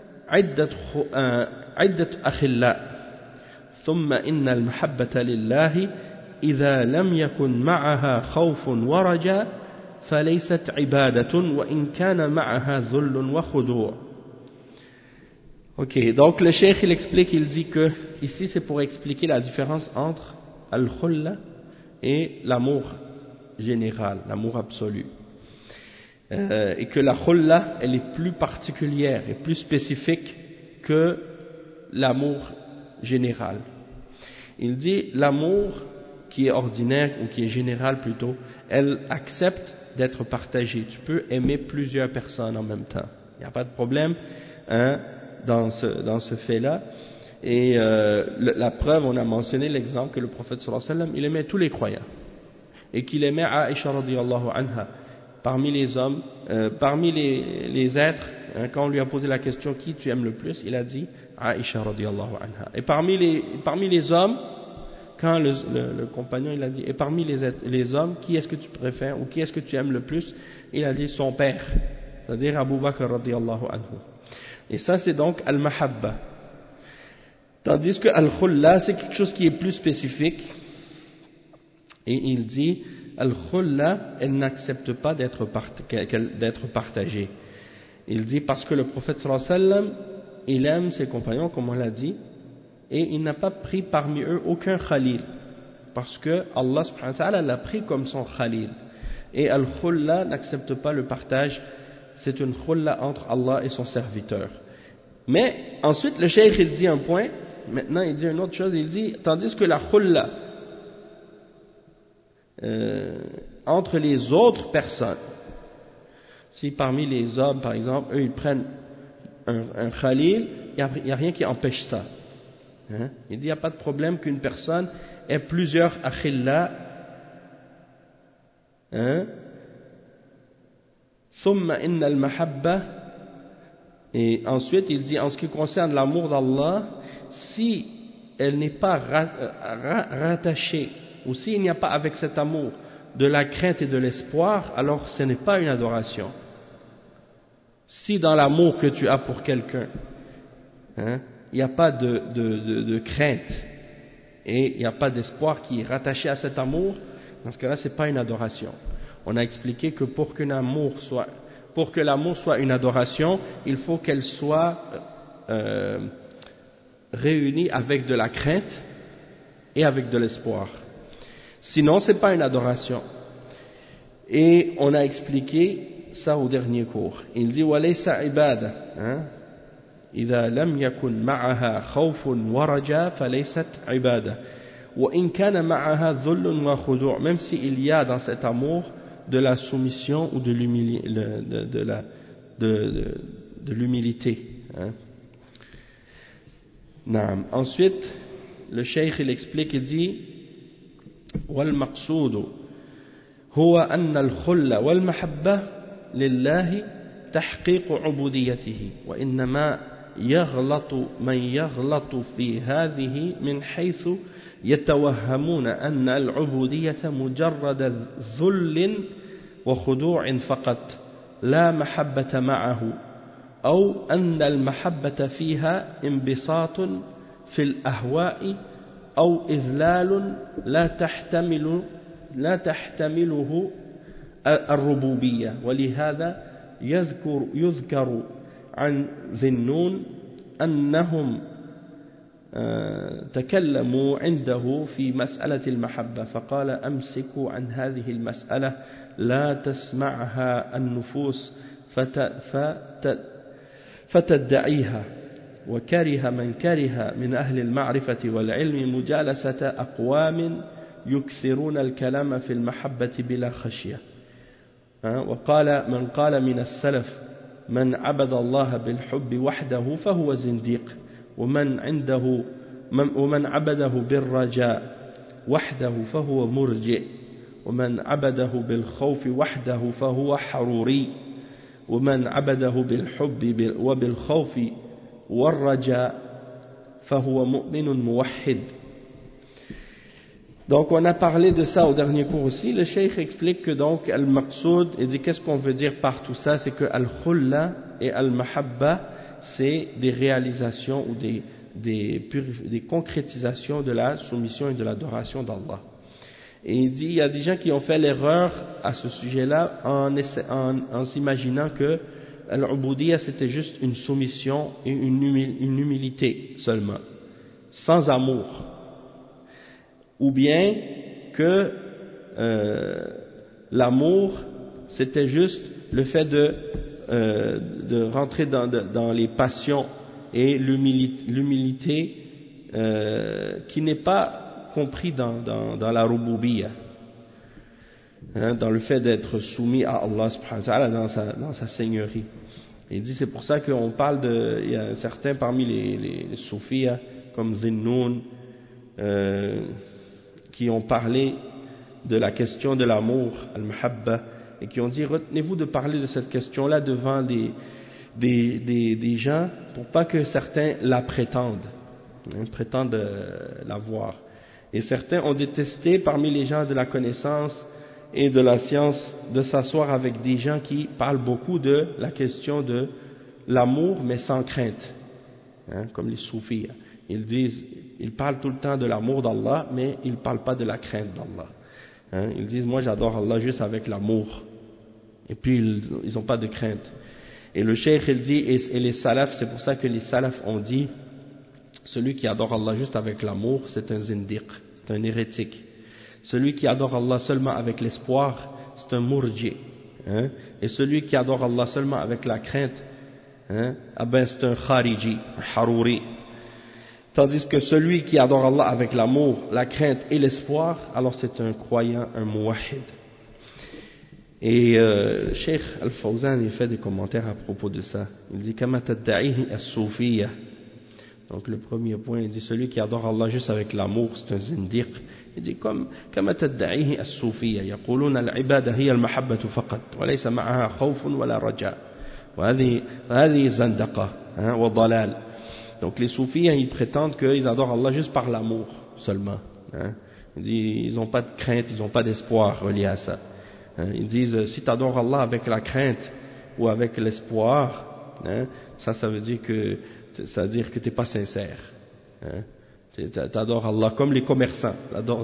عدة أخلاء ثم إن المحبة لله إذا لم يكن معها خوف ورجاء فليست عبادة وإن كان معها ذل وخضوع. Ok, donc le cheikh il explique, il dit que ici c'est pour expliquer la différence entre al-khulla et l'amour général, l'amour absolu. Et que la khulla elle est plus particulière et plus spécifique que l'amour général. Il dit l'amour qui est ordinaire ou qui est général plutôt, elle accepte d'être partagée. Tu peux aimer plusieurs personnes en même temps. Il n'y a pas de problème dans ce fait-là. Et la preuve, on a mentionné l'exemple que le prophète sallallahu alayhi wa sallam, il aimait tous les croyants. Et qu'il aimait Aïcha radiyallahu anha. Parmi les hommes, parmi les êtres, quand on lui a posé la question qui tu aimes le plus, il a dit Aïcha radiyallahu anha. Et parmi les hommes, quand le compagnon il a dit et parmi les hommes, qui est-ce que tu préfères ou qui est-ce que tu aimes le plus, il a dit son père, c'est-à-dire Abu Bakr radiyallahu anhu. Et ça c'est donc al-mahabba. Tandis que al-khulla c'est quelque chose qui est plus spécifique. Et il dit al-khulla elle n'accepte pas d'être partagée. Il dit parce que le prophète sallallahu alayhi wa sallam il aime ses compagnons comme on l'a dit et il n'a pas pris parmi eux aucun khalil parce que Allah subhanahu wa ta'ala l'a pris comme son khalil et al-khulla n'accepte pas le partage, c'est une khulla entre Allah et son serviteur. Mais ensuite le cheikh il dit un point, maintenant il dit une autre chose, il dit tandis que la khulla entre les autres personnes, si parmi les hommes par exemple eux ils prennent un khalil, il n'y a rien qui empêche ça. Il dit il n'y a pas de problème qu'une personne ait plusieurs akhilla. Thumma inna al-mahabba. Et ensuite il dit en ce qui concerne l'amour d'Allah, si elle n'est pas rattachée ou s'il n'y a pas avec cet amour de la crainte et de l'espoir, alors ce n'est pas une adoration. Si dans l'amour que tu as pour quelqu'un, il n'y a pas de crainte et il n'y a pas d'espoir qui est rattaché à cet amour, dans ce cas-là, ce n'est pas une adoration. On a expliqué que pour que l'amour soit une adoration, il faut qu'elle soit réunie avec de la crainte et avec de l'espoir. Sinon, ce n'est pas une adoration. Et on a expliqué ça au dernier cours. Il dit وَلَيْسَ عِبَادَةً إِذَا لَمْ يَكُنْ مَعَهَا خَوْفٌ وَرَجَاءٌ فَلَيْسَتْ عِبَادَةً وَإِنْ كَانَ مَعَهَا ذُلٌّ وَخُضُوعٌ. Même s'il y a dans cet amour de la soumission ou de l'humilité. Ensuite, le cheikh il explique, il dit وَالْمَقْصُودُ هو أن الخلة والمحبة لله تحقيق عبوديته وإنما يغلط من يغلط في هذه من حيث يتوهمون أن العبودية مجرد ذل وخضوع فقط لا محبة معه أو أن المحبة فيها انبساط في الأهواء أو إذلال لا تحتمله الربوبية. ولهذا يذكر عن ذي النون أنهم تكلموا عنده في مسألة المحبة فقال أمسكوا عن هذه المسألة لا تسمعها النفوس فتدعيها. وكره من كره من أهل المعرفة والعلم مجالسة أقوام يكثرون الكلام في المحبة بلا خشية. وقال من قال من السلف من عبد الله بالحب وحده فهو زنديق ومن عبده بالرجاء وحده فهو مرجئ ومن عبده بالخوف وحده فهو حروري ومن عبده بالحب وبالخوف والرجاء فهو مؤمن موحد. Donc on a parlé de ça au dernier cours aussi. Le cheikh explique que donc al-maqsoud, il dit qu'est-ce qu'on veut dire par tout ça, c'est que al-khulla et al-mahabba, c'est des réalisations ou des concrétisations de la soumission et de l'adoration d'Allah. Et il dit, il y a des gens qui ont fait l'erreur à ce sujet-là en s'imaginant que al-ubudiyya c'était juste une soumission et une humilité seulement, sans amour. Ou bien que l'amour c'était juste le fait de rentrer dans les passions et l'humilité qui n'est pas compris dans la rububiyya, dans le fait d'être soumis à Allah subhanahu wa ta'ala dans sa seigneurie. Il dit c'est pour ça qu'on parle il y a certains parmi les soufis comme Zinnoun qui ont parlé de la question de l'amour, al-mahabba, et qui ont dit retenez-vous de parler de cette question-là devant des gens pour pas que certains la prétendent l'avoir. Et certains ont détesté parmi les gens de la connaissance et de la science de s'asseoir avec des gens qui parlent beaucoup de la question de l'amour mais sans crainte, comme les soufis. Ils parlent tout le temps de l'amour d'Allah mais ils ne parlent pas de la crainte d'Allah. Ils disent moi j'adore Allah juste avec l'amour et puis ils n'ont pas de crainte. Et le cheikh il dit, et les salafs, c'est pour ça que les salafs ont dit celui qui adore Allah juste avec l'amour c'est un zindiq, c'est un hérétique. Celui qui adore Allah seulement avec l'espoir c'est un murji, et celui qui adore Allah seulement avec la crainte c'est un khariji, un haruri. Tandis que celui qui adore Allah avec l'amour, la crainte et l'espoir, alors c'est un croyant, un muwahhid. Et Cheikh Al-Fawzan il fait des commentaires à propos de ça. Il dit kama tadda'ihi as-soufiyya. Donc le premier point, il dit celui qui adore Allah juste avec l'amour, c'est un zindiq. Il dit comme kama tadda'ihi as-soufiyya yaquluna al-ibada hiya al-mahabbatu faqat wa laysa ma'aha khawfun wala raja'. Wa hadhihi zandaqa wa dalal. Donc les soufis, ils prétendent qu'ils adorent Allah juste par l'amour seulement. Ils n'ont pas de crainte, ils n'ont pas d'espoir relié à ça. Ils disent si tu adores Allah avec la crainte ou avec l'espoir, ça veut dire que tu n'es pas sincère. Tu adores Allah comme les commerçants.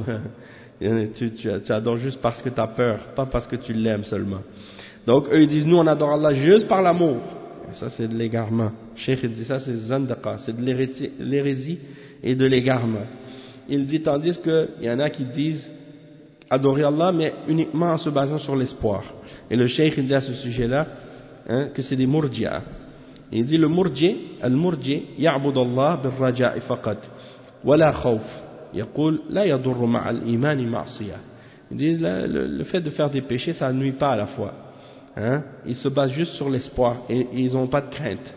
Tu adores juste parce que tu as peur, pas parce que tu l'aimes seulement. Donc eux ils disent nous on adore Allah juste par l'amour. Ça c'est de l'égarement. Cheikh il dit ça c'est zandaqa, c'est de l'hérésie et de l'égarement. Il dit tandis qu'il y en a qui disent adorer Allah mais uniquement en se basant sur l'espoir. Et le cheikh il dit à ce sujet-là que c'est des murji'a. Il dit le murji, al-murji ya'bud Allah bil raja'i faqat wala khawf. يقول لا يضر مع الإيمان معصية. Ils disent le fait de faire des péchés ça ne nuit pas à la foi. Ils se basent juste sur l'espoir et ils n'ont pas de crainte.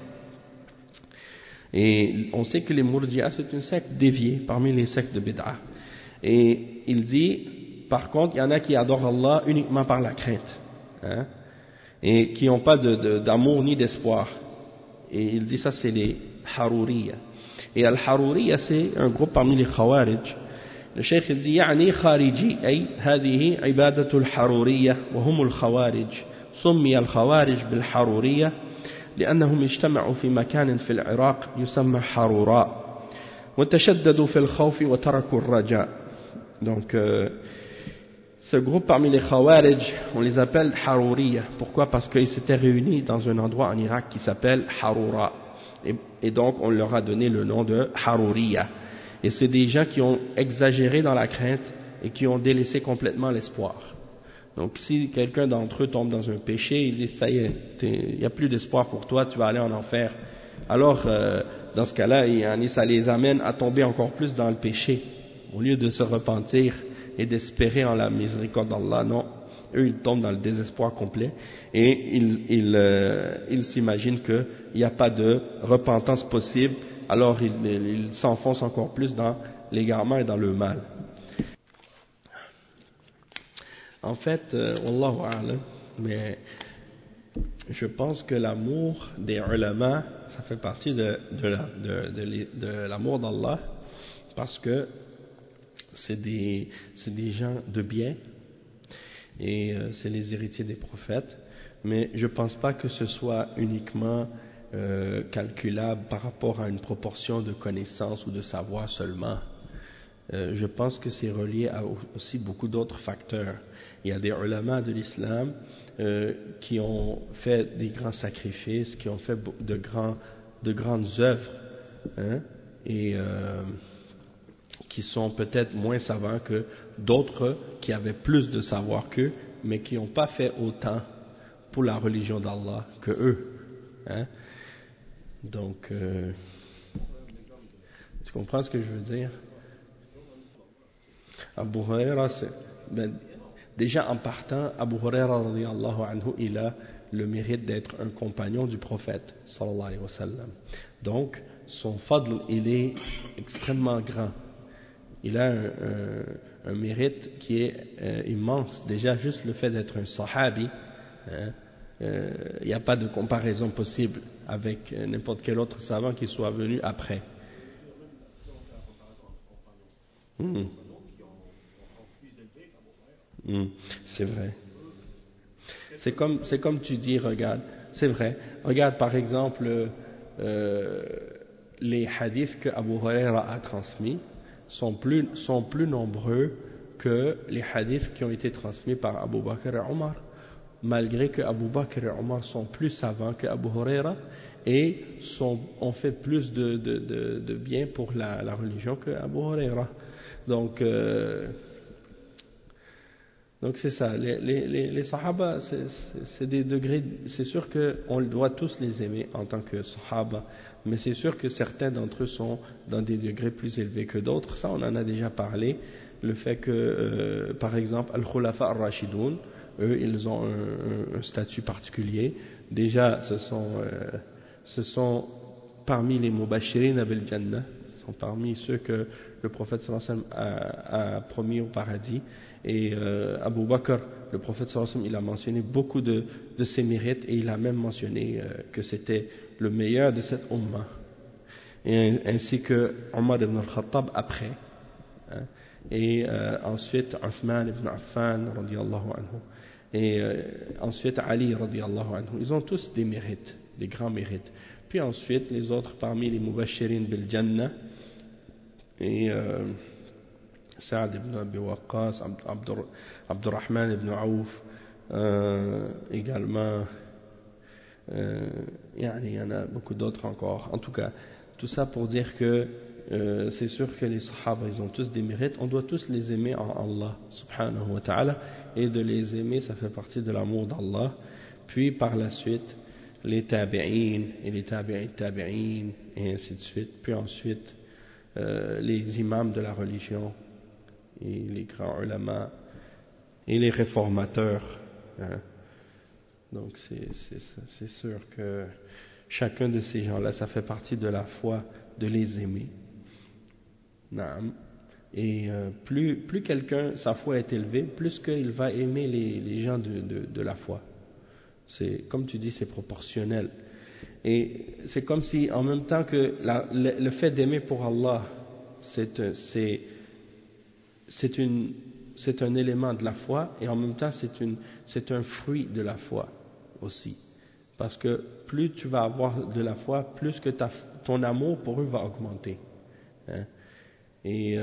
Et on sait que les Murji'a c'est une secte déviée parmi les sectes de Bid'a. Et il dit, par contre, il y en a qui adorent Allah uniquement par la crainte, et qui n'ont pas d'amour ni d'espoir. Et il dit ça c'est les Haruriya. Et al-Haruriya c'est un groupe parmi les Khawarij. Le cheikh il dit يعني خارجي أي هذه عبادة الحرورية وهم الخوارج. سمي الخوارج بالحرورية لأنهم اجتمعوا في مكان في العراق يسمى حروراء وتشددوا في الخوف وتركوا الرجاء. Donc ce groupe parmi les Khawarij on les appelle Haruriya. Pourquoi? Parce qu'ils s'étaient réunis dans un endroit en Irak qui s'appelle Harura et donc on leur a donné le nom de Haruriya. Et c'est des gens qui ont exagéré dans la crainte et qui ont délaissé complètement l'espoir. Donc si quelqu'un d'entre eux tombe dans un péché, il dit ça y est, il n'y a plus d'espoir pour toi, tu vas aller en enfer. Alors dans ce cas-là, ça les amène à tomber encore plus dans le péché. Au lieu de se repentir et d'espérer en la miséricorde d'Allah, non, eux ils tombent dans le désespoir complet et ils s'imaginent qu'il n'y a pas de repentance possible alors il s'enfonce encore plus dans l'égarement et dans le mal. En fait, wallahu a'lam, mais je pense que l'amour des ulama, ça fait partie de l'amour d'Allah, parce que c'est des gens de bien, et c'est les héritiers des prophètes, mais je ne pense pas que ce soit uniquement calculable par rapport à une proportion de connaissances ou de savoir seulement. Je pense que c'est relié à aussi beaucoup d'autres facteurs. Il y a des ulama de l'islam qui ont fait des grands sacrifices, qui ont fait de grandes œuvres, hein, et qui sont peut-être moins savants que d'autres qui avaient plus de savoir qu'eux, mais qui n'ont pas fait autant pour la religion d'Allah que eux. Hein. Donc, tu comprends ce que je veux dire? Abu Huraira, déjà en partant, Abu Huraira radiyallahu anhu, il a le mérite d'être un compagnon du prophète sallallahu alayhi wa sallam. Donc, son fadl, il est extrêmement grand. Il a un mérite qui est immense. Déjà, juste le fait d'être un sahabi, il n'y a pas de comparaison possible avec n'importe quel autre savant qui soit venu après. C'est vrai. C'est comme tu dis, regarde, c'est vrai. Regarde par exemple les hadiths que Abu Huraira a transmis sont plus nombreux que les hadiths qui ont été transmis par Abu Bakr et Omar, malgré que Abu Bakr et Omar sont plus savants que Abu Huraira et ont fait plus de bien pour la religion que Abu Huraira. Donc c'est ça, les sahaba, c'est des degrés, c'est sûr qu'on doit tous les aimer en tant que sahaba, mais c'est sûr que certains d'entre eux sont dans des degrés plus élevés que d'autres. Ça, on en a déjà parlé, le fait que, par exemple, Al-Khulafa al-Rashidoun, eux, ils ont un statut particulier. Déjà, ce sont parmi les Mubashirin bil Jannah, ce sont parmi ceux que le prophète sallallahu alayhi wa sallam a promis au paradis. Et Abu Bakr, le prophète sallallahu alayhi wa sallam, il a mentionné beaucoup de ses mérites et il a même mentionné que c'était le meilleur de cette ummah. Et ainsi que Omar ibn al-Khattab après. Hein, et ensuite Uthman ibn Affan radiyallahu anhu. Et ensuite Ali radiyallahu anhu. Ils ont tous des mérites, des grands mérites. Puis ensuite les autres parmi les Mubashirin bil Jannah et Saad ibn Abi Waqqas, Abdurrahman ibn Aouf, également, il y en a beaucoup d'autres encore. En tout cas, tout ça pour dire que c'est sûr que les sahaba, ils ont tous des mérites. On doit tous les aimer en Allah, subhanahu wa ta'ala, et de les aimer, ça fait partie de l'amour d'Allah. Puis par la suite, les tabi'in, et les tabi'in, et ainsi de suite. Puis ensuite, les imams de la religion, et les grands ulama et les réformateurs. Hein. Donc c'est sûr que chacun de ces gens-là, ça fait partie de la foi de les aimer. Naam. Et plus quelqu'un, sa foi est élevée, plus qu'il va aimer les gens de la foi. C'est, comme tu dis, c'est proportionnel. Et c'est comme si, en même temps que le fait d'aimer pour Allah, c'est un élément de la foi, et en même temps c'est un fruit de la foi aussi. Parce que plus tu vas avoir de la foi, plus que ton amour pour eux va augmenter. Hein? Et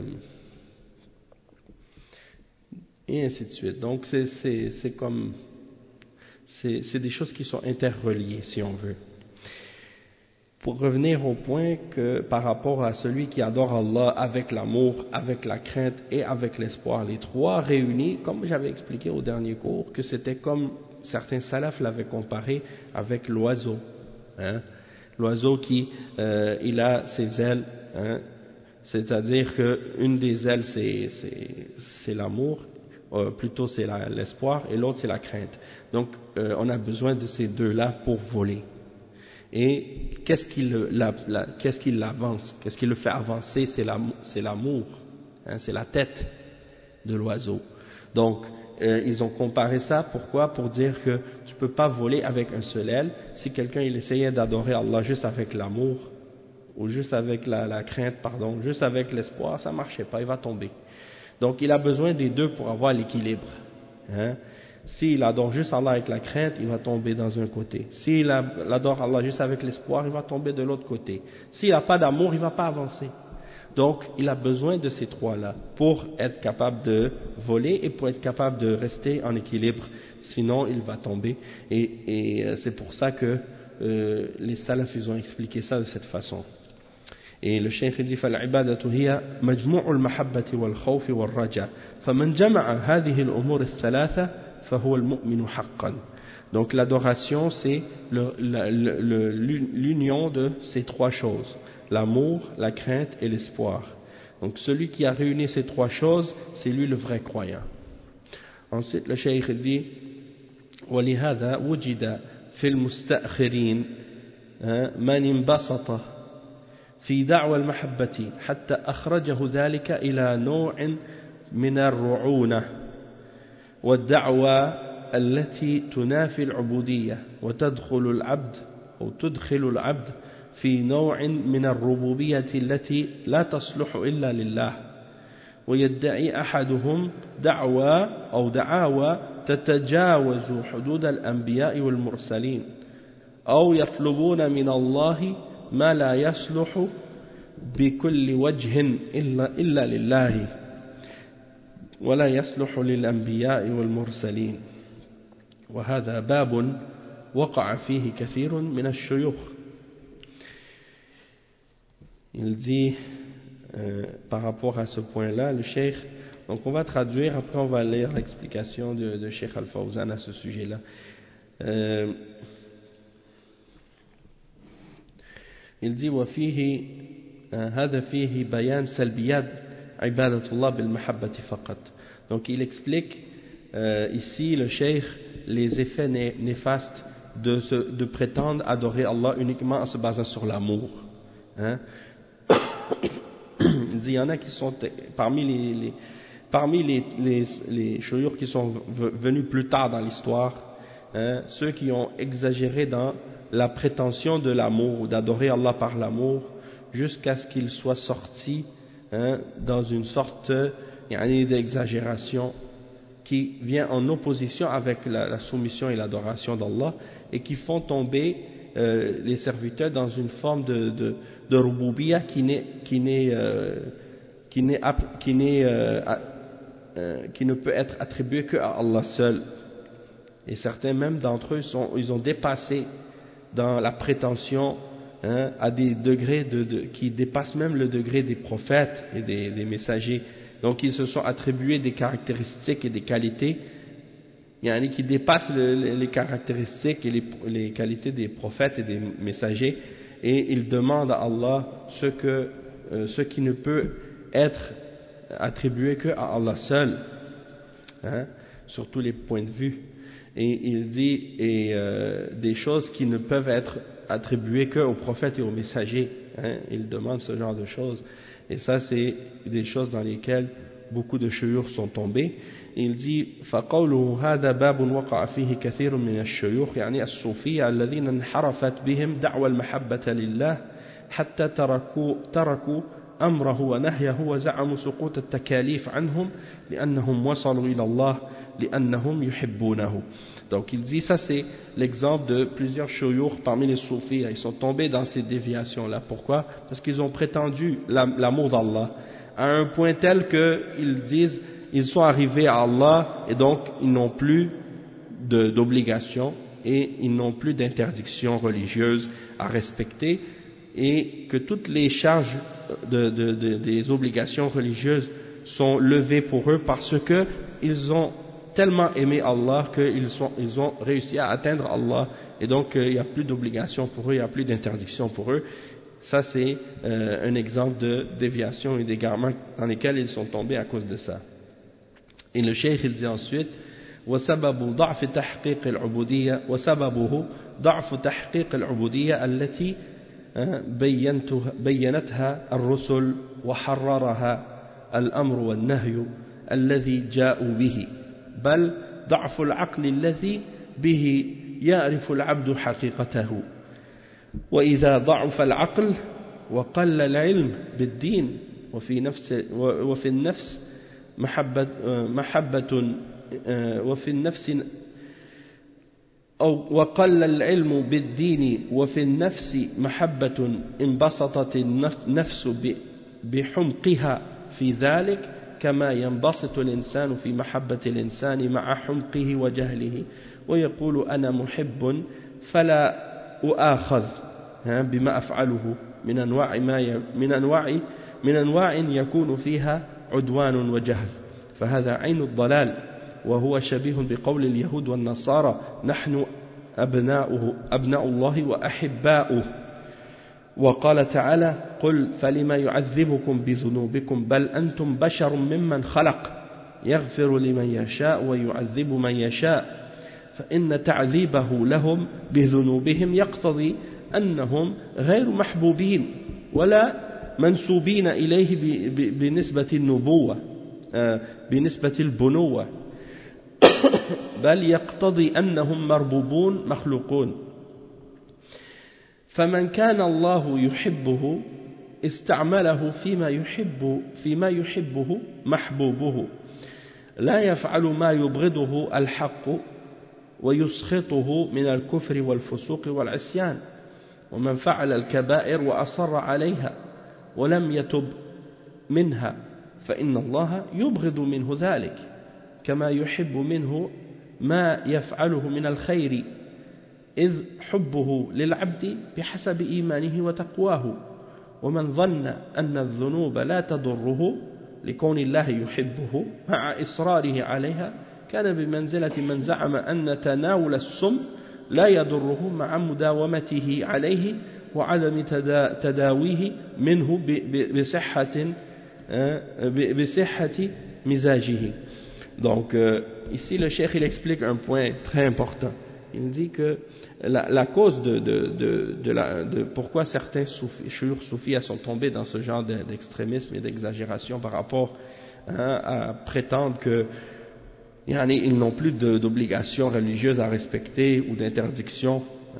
ainsi de suite. Donc c'est comme, c'est des choses qui sont interreliées, si on veut. Pour revenir au point que par rapport à celui qui adore Allah avec l'amour, avec la crainte et avec l'espoir, les trois réunis, comme j'avais expliqué au dernier cours, que c'était comme certains salafs l'avaient comparé avec l'oiseau. Hein? L'oiseau qui, il a ses ailes, hein? C'est-à-dire qu'une des ailes c'est l'amour, plutôt c'est l'espoir, et l'autre c'est la crainte. Donc on a besoin de ces deux-là pour voler. Et qu'est-ce qui l'avance, qu'est-ce qui le fait avancer? C'est l'amour, hein, c'est la tête de l'oiseau. Donc, ils ont comparé ça, pourquoi? Pour dire que tu ne peux pas voler avec un seul aile. Si quelqu'un il essayait d'adorer Allah juste avec l'amour, ou juste avec la crainte, pardon, juste avec l'espoir, ça ne marchait pas, il va tomber. Donc il a besoin des deux pour avoir l'équilibre. Hein? S'il adore juste Allah avec la crainte, il va tomber dans un côté. S'il adore Allah juste avec l'espoir, il va tomber de l'autre côté. S'il n'a pas d'amour, il ne va pas avancer. Donc il a besoin de ces trois-là pour être capable de voler et pour être capable de rester en équilibre. Sinon il va tomber. Et c'est pour ça que les salafs ils ont expliqué ça de cette façon. Et le cheikh dit فالعبادة هي مجموع المحبة والخوف والرجاء فمن جمع هذه الأمور الثلاثة فهو المؤمن حقا. Donc l'adoration c'est l'union de ces trois choses, l'amour, la crainte et l'espoir. Donc celui qui a réuni ces trois choses, c'est lui le vrai croyant. Ensuite le cheikh dit ولهذا وجد في المستأخرين من انبسط في دعوى المحبة حتى أخرجه ذلك إلى نوع من الرعونة والدعوى التي تنافي العبودية وتدخل العبد في نوع من الربوبية التي لا تصلح إلا لله ويدعي أحدهم دعاوى تتجاوز حدود الأنبياء والمرسلين أو يطلبون من الله ما لا يصلح بكل وجه إلا لله ولا يصلح للأنبياء والمرسلين وهذا باب وقع فيه كثير من الشيوخ. Il dit par rapport à ce point-là, le cheikh, donc on va traduire, après on va lire l'explication de Cheikh Al-Fawzan à ce sujet-là. Il dit وفيه هذا فيه بيان سلبيات عبادة الله بالمحبة فقط. Donc il explique ici le cheikh les effets néfastes de prétendre adorer Allah uniquement en se basant sur l'amour. Hein? Il dit il y en a qui sont parmi les shuyukh qui sont venus plus tard dans l'histoire, hein, ceux qui ont exagéré dans la prétention de l'amour, d'adorer Allah par l'amour, jusqu'à ce qu'il soit sorti, hein, dans une sorte d'exagération qui vient en opposition avec la soumission et l'adoration d'Allah et qui font tomber les serviteurs dans une forme de rububiyya qui ne peut être attribuée qu'à Allah seul. Et certains même d'entre eux ils ont dépassé dans la prétention, hein, à des degrés qui dépassent même le degré des prophètes et des messagers. Donc ils se sont attribués des caractéristiques et des qualités qui dépassent les caractéristiques et les qualités des prophètes et des messagers, et ils demandent à Allah ce qui ne peut être attribué qu'à Allah seul, hein, sur tous les points de vue. Et il dit des choses qui ne peuvent être attribuées qu'aux prophètes et aux messagers, hein, il demande ce genre de choses, et ça c'est des choses dans lesquelles beaucoup de shuyukh sont tombés. Il dit فقوله هذا باب وقع فيه كثير من الشيوخ يعني الصوفية الذين انحرفت بهم دعوى المحبة لله حتى تركوا أمره ونهيه وزعموا سقوط التكاليف عنهم لأنهم وصلوا إلى الله لأنهم يحبونه. Donc il dit ça c'est l'exemple de plusieurs shuyukh parmi les soufis, ils sont tombés dans ces déviations là. Pourquoi? Parce qu'ils ont prétendu l'amour d'Allah à un point tel qu'ils disent ils sont arrivés à Allah et donc ils n'ont plus d'obligation et ils n'ont plus d'interdiction religieuse à respecter, et que toutes les charges des obligations religieuses sont levées pour eux parce que ils ont tellement aimé Allah qu'ils ont réussi à atteindre Allah, et donc il n'y a plus d'obligation pour eux, il n'y a plus d'interdiction pour eux. Ça c'est un exemple de déviation et d'égarement dans lesquels ils sont tombés à cause de ça. Et le cheikh il dit ensuite وسببه ضعف تحقيق العبودية التي بينتها الرسل وحررها الأمر والنهي الذي جاءوا به، بل ضعف العقل الذي به يعرف العبد حقيقته. وإذا ضعف العقل وقل العلم بالدين وفي النفس وقل العلم بالدين وفي النفس محبة انبسطت النفس بحمقها في ذلك، كما ينبسط الإنسان في محبة الإنسان مع حمقه وجهله، ويقول أنا محب فلا أؤاخذ بما أفعله من أنواع يكون فيها عدوان وجهل، فهذا عين الضلال، وهو شبيه بقول اليهود والنصارى نحن أبناء الله وأحباؤه. وقال تعالى قل فلما يعذبكم بذنوبكم بل أنتم بشر ممن خلق يغفر لمن يشاء ويعذب من يشاء، فإن تعذيبه لهم بذنوبهم يقتضي أنهم غير محبوبين ولا منسوبين إليه بنسبة النبوة بنسبة البنوة، بل يقتضي أنهم مربوبون مخلوقون. فمن كان الله يحبه استعمله فيما يحبه محبوبه، لا يفعل ما يبغضه الحق ويسخطه من الكفر والفسوق والعصيان. ومن فعل الكبائر وأصر عليها ولم يتب منها فإن الله يبغض منه ذلك، كما يحب منه ما يفعله من الخير، إذ حبه للعبد بحسب إيمانه وتقواه. ومن ظن أن الذنوب لا تضره لكون الله يحبه مع إصراره عليها كان بمنزلة من زعم أن تناول السم لا يضره مع مداومته عليه وعدم تداويه منه بصحة مزاجه. Donc ici le cheikh il explique un point très important. Il dit que la cause de pourquoi certains soufis sont tombés dans ce genre d'extrémisme et d'exagération par rapport à prétendre que ils n'ont plus d'obligations religieuses à respecter ou d'interdictions,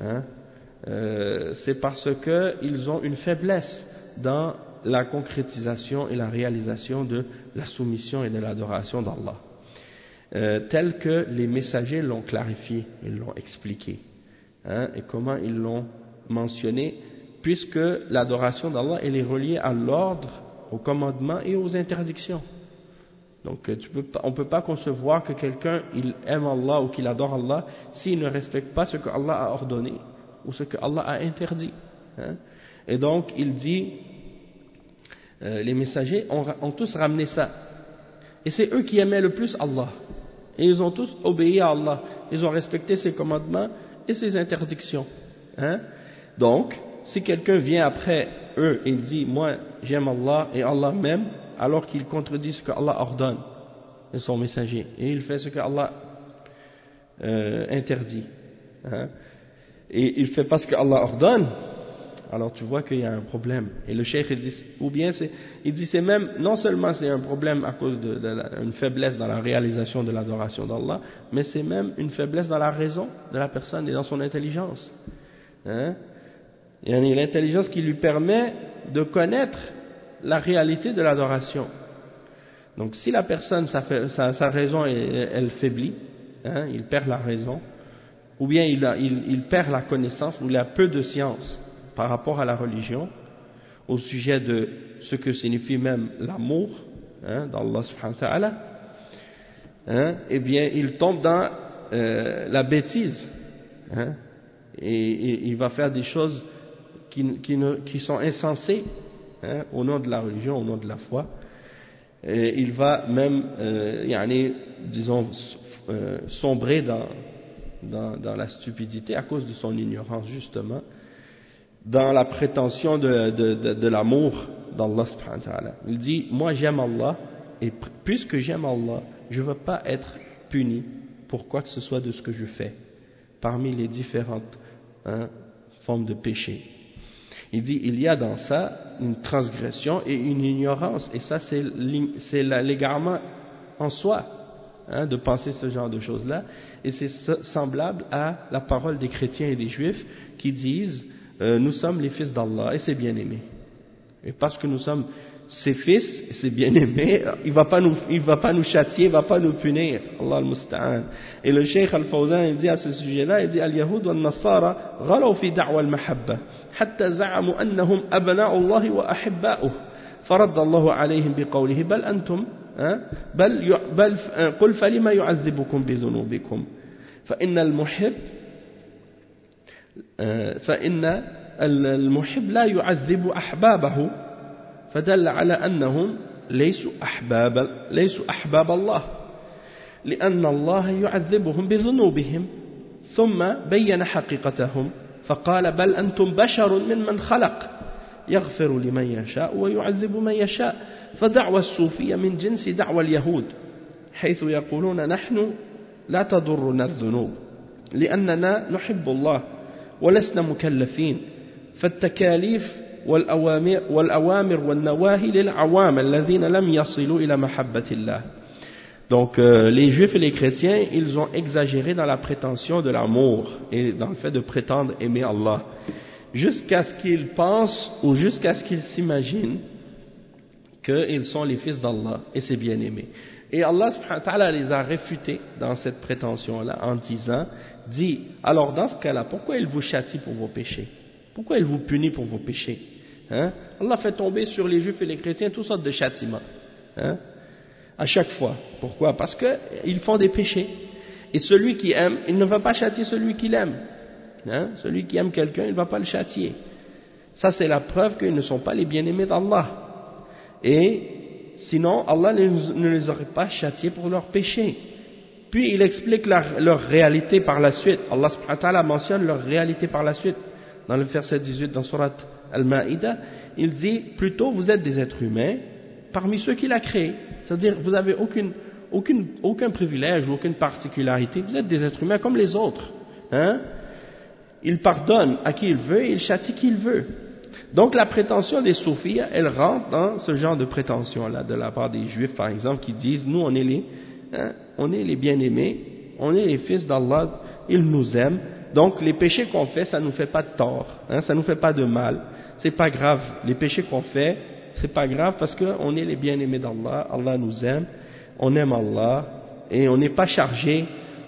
c'est parce qu'ils ont une faiblesse dans la concrétisation et la réalisation de la soumission et de l'adoration d'Allah, tel que les messagers l'ont clarifié, ils l'ont expliqué, et comment ils l'ont mentionné, puisque l'adoration d'Allah elle est reliée à l'ordre, au commandement et aux interdictions. Donc on ne peut pas concevoir que quelqu'un il aime Allah ou qu'il adore Allah s'il ne respecte pas ce que Allah a ordonné ou ce que Allah a interdit. Et donc il dit, les messagers ont tous ramené ça. Et c'est eux qui aimaient le plus Allah. Et ils ont tous obéi à Allah. Ils ont respecté ses commandements et ses interdictions. Donc, si quelqu'un vient après eux et dit, moi j'aime Allah et Allah m'aime, alors qu'il contredit ce que Allah ordonne de son messager, et il fait ce que Allah interdit, et il ne fait pas ce que Allah ordonne, alors tu vois qu'il y a un problème. Et le cheikh il dit, ou bien il dit c'est même, non seulement c'est un problème à cause d'une faiblesse dans la réalisation de l'adoration d'Allah, mais c'est même une faiblesse dans la raison de la personne et dans son intelligence. Il y a l'intelligence qui lui permet de connaître la réalité de l'adoration. Donc si la personne, sa raison elle faiblit, il perd la raison, ou bien il perd la connaissance, ou il a peu de science par rapport à la religion, au sujet de ce que signifie même l'amour d'Allah subhanahu wa ta'ala, eh bien il tombe dans la bêtise, et il va faire des choses qui sont insensées, au nom de la religion, au nom de la foi. Et il va même disons sombrer dans la stupidité à cause de son ignorance, justement, dans la prétention de l'amour d'Allah subhanahu wa ta'ala. Il dit, moi j'aime Allah, et puisque j'aime Allah, je ne veux pas être puni pour quoi que ce soit de ce que je fais, parmi les différentes formes de péché. Il dit, il y a dans ça une transgression et une ignorance, et ça c'est l'égarement en soi, de penser ce genre de choses-là, et c'est semblable à la parole des chrétiens et des juifs qui disent, nous sommes les fils d'Allah et c'est bien aimé. Et parce que nous sommes ses fils et c'est bien aimé, il va pas nous châtier, il va pas nous punir. Allah al-Musta'an. Et le Cheikh Al-Fawzan il dit à ce sujet-là, il dit al-Yahud wa al-Nasara ghalaw fi da'wa al-mahabba hatta za'amu annahum abna'u Allah wa ahibba'uh فرد الله عليهم بقوله بل أنتم بل قل فلما يعذبكم بذنوبكم فإن المحب لا يعذب أحبابه فدل على أنهم ليسوا أحباب الله لأن الله يعذبهم بذنوبهم ثم بين حقيقتهم فقال بل أنتم بشر ممن خلق يغفر لمن يشاء ويعذب من يشاء فدعوى الصوفية من جنس دعوى اليهود حيث يقولون نحن لا تضرنا الذنوب لأننا نحب الله ولسنا مكلفين فالتكاليف والأوامر والنواهي للعوام الذين لم يصلوا إلى محبة الله. Donc les juifs et les chrétiens, ils ont exagéré dans la prétention de l'amour et dans le fait de prétendre aimer Allah, jusqu'à ce qu'ils pensent ou jusqu'à ce qu'ils s'imaginent qu'ils sont les fils d'Allah et c'est bien aimé. Et Allah subhanahu wa ta'ala les a réfutés dans cette prétention-là en disant, dit, alors dans ce cas-là, pourquoi il vous châtie pour vos péchés? Pourquoi il vous punit pour vos péchés? Allah fait tomber sur les juifs et les chrétiens toutes sortes de châtiments. À chaque fois. Pourquoi? Parce qu'ils font des péchés. Et celui qui aime, il ne va pas châtier celui qu'il aime. Celui qui aime quelqu'un, il ne va pas le châtier. Ça, c'est la preuve qu'ils ne sont pas les bien-aimés d'Allah. Et sinon, Allah ne les aurait pas châtiés pour leurs péchés. Puis, il explique leur réalité par la suite. Allah subhanahu wa ta'ala mentionne leur réalité par la suite. Dans le verset 18, dans Surat Al-Ma'ida, il dit, plutôt, vous êtes des êtres humains parmi ceux qu'il a créés. C'est-à-dire, vous n'avez aucun privilège, aucune particularité. Vous êtes des êtres humains comme les autres. Il pardonne à qui il veut et il châtie qui il veut. Donc la prétention des soufis, elle rentre dans ce genre de prétention-là, de la part des juifs par exemple, qui disent, nous on est les bien-aimés, on est les fils d'Allah, il nous aime, donc les péchés qu'on fait, ça nous fait pas de tort, ça nous fait pas de mal, c'est pas grave, les péchés qu'on fait, c'est pas grave parce qu'on est les bien-aimés d'Allah, Allah nous aime, on aime Allah, et on n'est pas chargé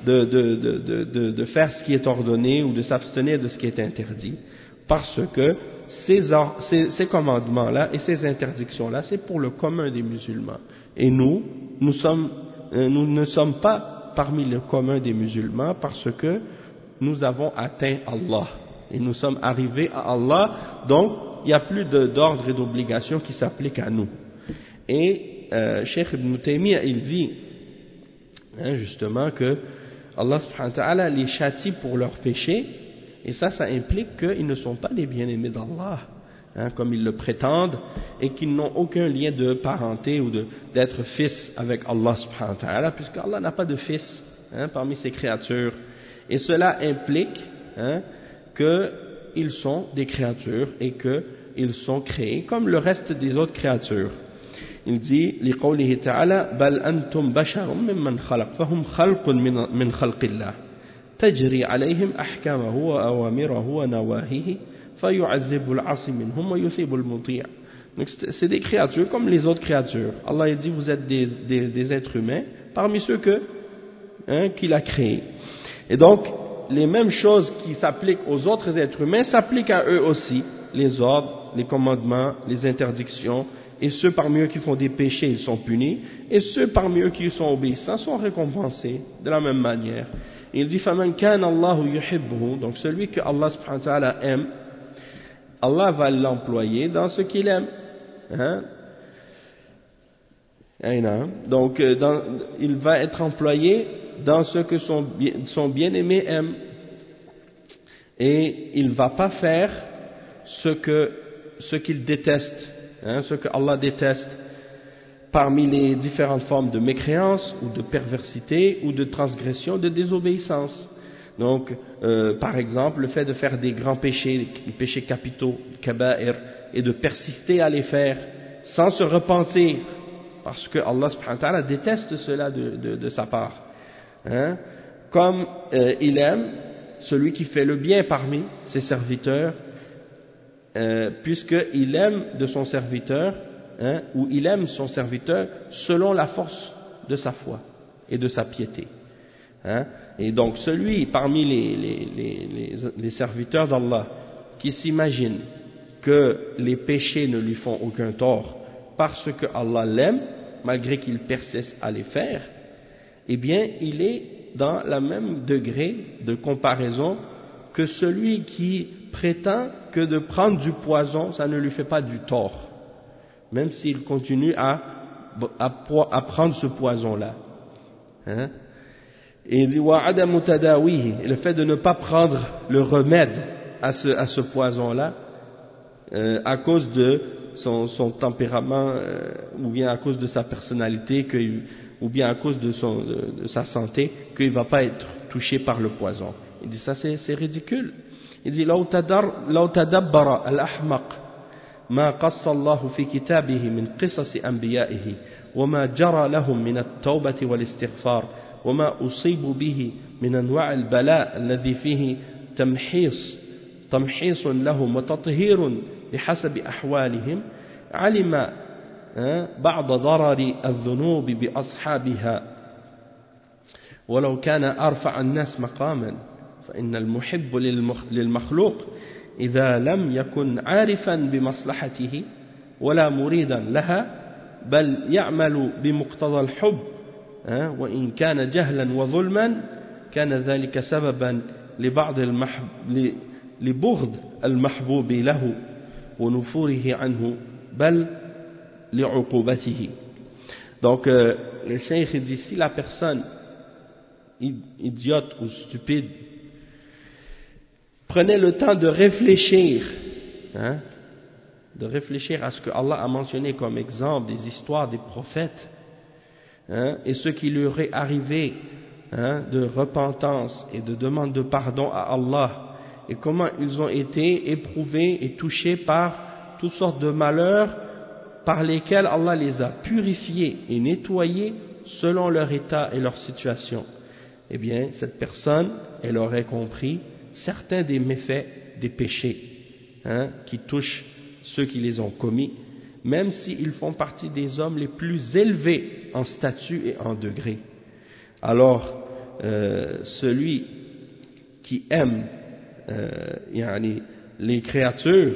de faire ce qui est ordonné ou de s'abstenir de ce qui est interdit, parce que ces commandements-là et ces interdictions-là, c'est pour le commun des musulmans. Et nous ne sommes pas parmi le commun des musulmans parce que nous avons atteint Allah. Et nous sommes arrivés à Allah, donc il n'y a plus d'ordre et d'obligation qui s'appliquent à nous. Et Cheikh Ibn Taymiyyah, il dit justement que Allah subhanahu wa ta'ala les châtie pour leurs péchés. Et ça implique qu'ils ne sont pas les bien-aimés d'Allah, comme ils le prétendent, et qu'ils n'ont aucun lien de parenté ou d'être fils avec Allah subhanahu wa ta'ala, puisque Allah n'a pas de fils parmi ses créatures. Et cela implique qu'ils sont des créatures et qu'ils sont créés comme le reste des autres créatures. Il dit, لقوله تعالى بل أنتم بشر ممن خلق فهم خلق من خلق الله تجري عليهم أحكامه وأوامره ونواهيه فيعذب العاصي منهم ويثيب المطيع. Donc c'est des créatures comme les autres créatures. Allah dit vous êtes des êtres humains parmi ceux qu'il a créés. Et donc les mêmes choses qui s'appliquent aux autres êtres humains s'appliquent à eux aussi. Les ordres, les commandements, les interdictions. Et ceux parmi eux qui font des péchés, ils sont punis. Et ceux parmi eux qui sont obéissants sont récompensés de la même manière. Il dit فَمَنْ كَانَ اللَّهُ يُحِبُّهُ. Donc celui que Allah subhanahu wa ta'ala aime, Allah va l'employer dans ce qu'il aime. Donc il va être employé dans ce que son bien-aimé aime. Et il ne va pas faire ce qu'il déteste, ce que Allah déteste. parmi les différentes formes de mécréance ou de perversité ou de transgression, de désobéissance. Donc, par exemple, le fait de faire des grands péchés, les péchés capitaux, kaba'ir, et de persister à les faire sans se repentir, parce que Allah subhanahu wa ta'ala déteste cela de sa part. Hein? Comme il aime celui qui fait le bien parmi ses serviteurs, puisqu'il aime de son serviteur, hein, ou il aime son serviteur selon la force de sa foi et de sa piété. Hein? Et donc celui parmi les serviteurs d'Allah qui s'imagine que les péchés ne lui font aucun tort parce que Allah l'aime, malgré qu'il persiste à les faire, eh bien il est dans le même degré de comparaison que celui qui prétend que de prendre du poison, ça ne lui fait pas du tort, même s'il continue à prendre ce poison-là. Hein? Et il dit le fait de ne pas prendre le remède à ce poison-là, à cause de son tempérament, ou bien à cause de sa personnalité, ou bien à cause de sa santé, qu'il ne va pas être touché par le poison. Il dit ça c'est ridicule. Il dit لو تدبر الأحمق ما قص الله في كتابه من قصص أنبيائه وما جرى لهم من التوبة والاستغفار وما أصيبوا به من أنواع البلاء الذي فيه تمحيص لهم وتطهير بحسب أحوالهم علم بعض ضرر الذنوب بأصحابها ولو كان أرفع الناس مقاما فإن المحب للمخلوق إذا لم يكن عارفا بمصلحته ولا مريدا لها بل يعمل بمقتضى الحب وإن كان جهلا وظلما كان ذلك سببا لبغض المحبوب له ونفوره عنه بل لعقوبته. Donc le cheikh dit, si la personne idiote ou stupide prenait le temps de réfléchir, à ce que Allah a mentionné comme exemple des histoires des prophètes, et ce qui leur est arrivé de repentance et de demande de pardon à Allah, et comment ils ont été éprouvés et touchés par toutes sortes de malheurs par lesquels Allah les a purifiés et nettoyés selon leur état et leur situation, eh bien cette personne, elle aurait compris certains des méfaits des péchés qui touchent ceux qui les ont commis, même s'ils font partie des hommes les plus élevés en statut et en degré. Alors celui qui aime les créatures,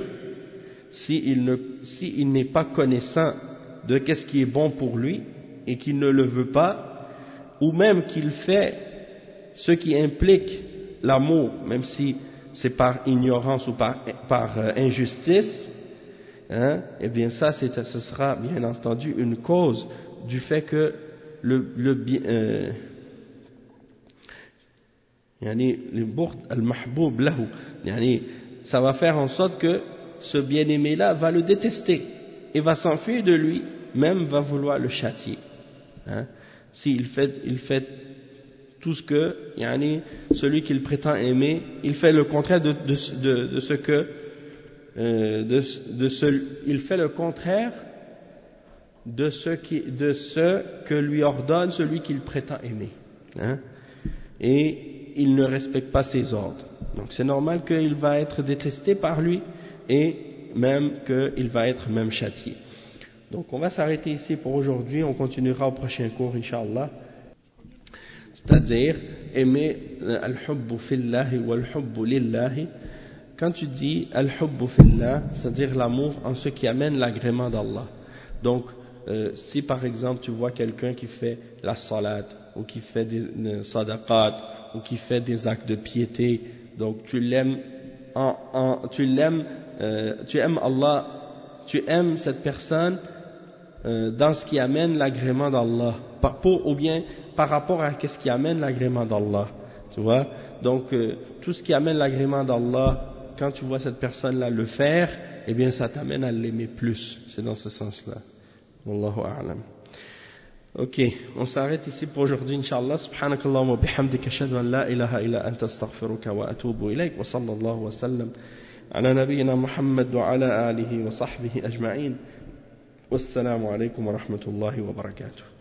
s'il n'est pas connaissant de qu'est-ce qui est bon pour lui et qu'il ne le veut pas, ou même qu'il fait ce qui implique l'amour, même si c'est par ignorance ou par injustice, eh bien ça, ce sera bien entendu une cause du fait que le bien, ça va faire en sorte que ce bien-aimé-là va le détester et va s'enfuir de lui, même va vouloir le châtier. S'il fait tout ce que, celui qu'il prétend aimer, il fait le contraire de ce que, il fait le contraire de ce que lui ordonne celui qu'il prétend aimer. Et il ne respecte pas ses ordres. Donc c'est normal qu'il va être détesté par lui et même qu'il va être même châtié. Donc on va s'arrêter ici pour aujourd'hui, on continuera au prochain cours, Inch'Allah. C'est-à-dire aimer al-hubbu fillahi wal-hubbu lillahi. Quand tu dis al-hubbu fillah, c'est-à-dire l'amour en ce qui amène l'agrément d'Allah. Donc si par exemple tu vois quelqu'un qui fait la salat ou qui fait des sadaqat ou qui fait des actes de piété, donc tu l'aimes tu aimes Allah, tu aimes cette personne dans ce qui amène l'agrément d'Allah, ou bien par rapport à ce qui amène l'agrément d'Allah, tu vois. Donc tout ce qui amène l'agrément d'Allah, quand tu vois cette personne-là le faire, eh bien ça t'amène à l'aimer plus. C'est dans ce sens-là. Wallahu a'lam. Ok, on s'arrête ici pour aujourd'hui, Inch'Allah. Subhanakallahumma bihamdika ashhadu an la ilaha illa anta astaghfiruka wa atubu ilayk wa sallallahu wa sallam ala nabiyyina Muhammad wa ala alihi wa sahbihi ajma'in. Wassalamu alaykum wa rahmatullahi wa barakatuh.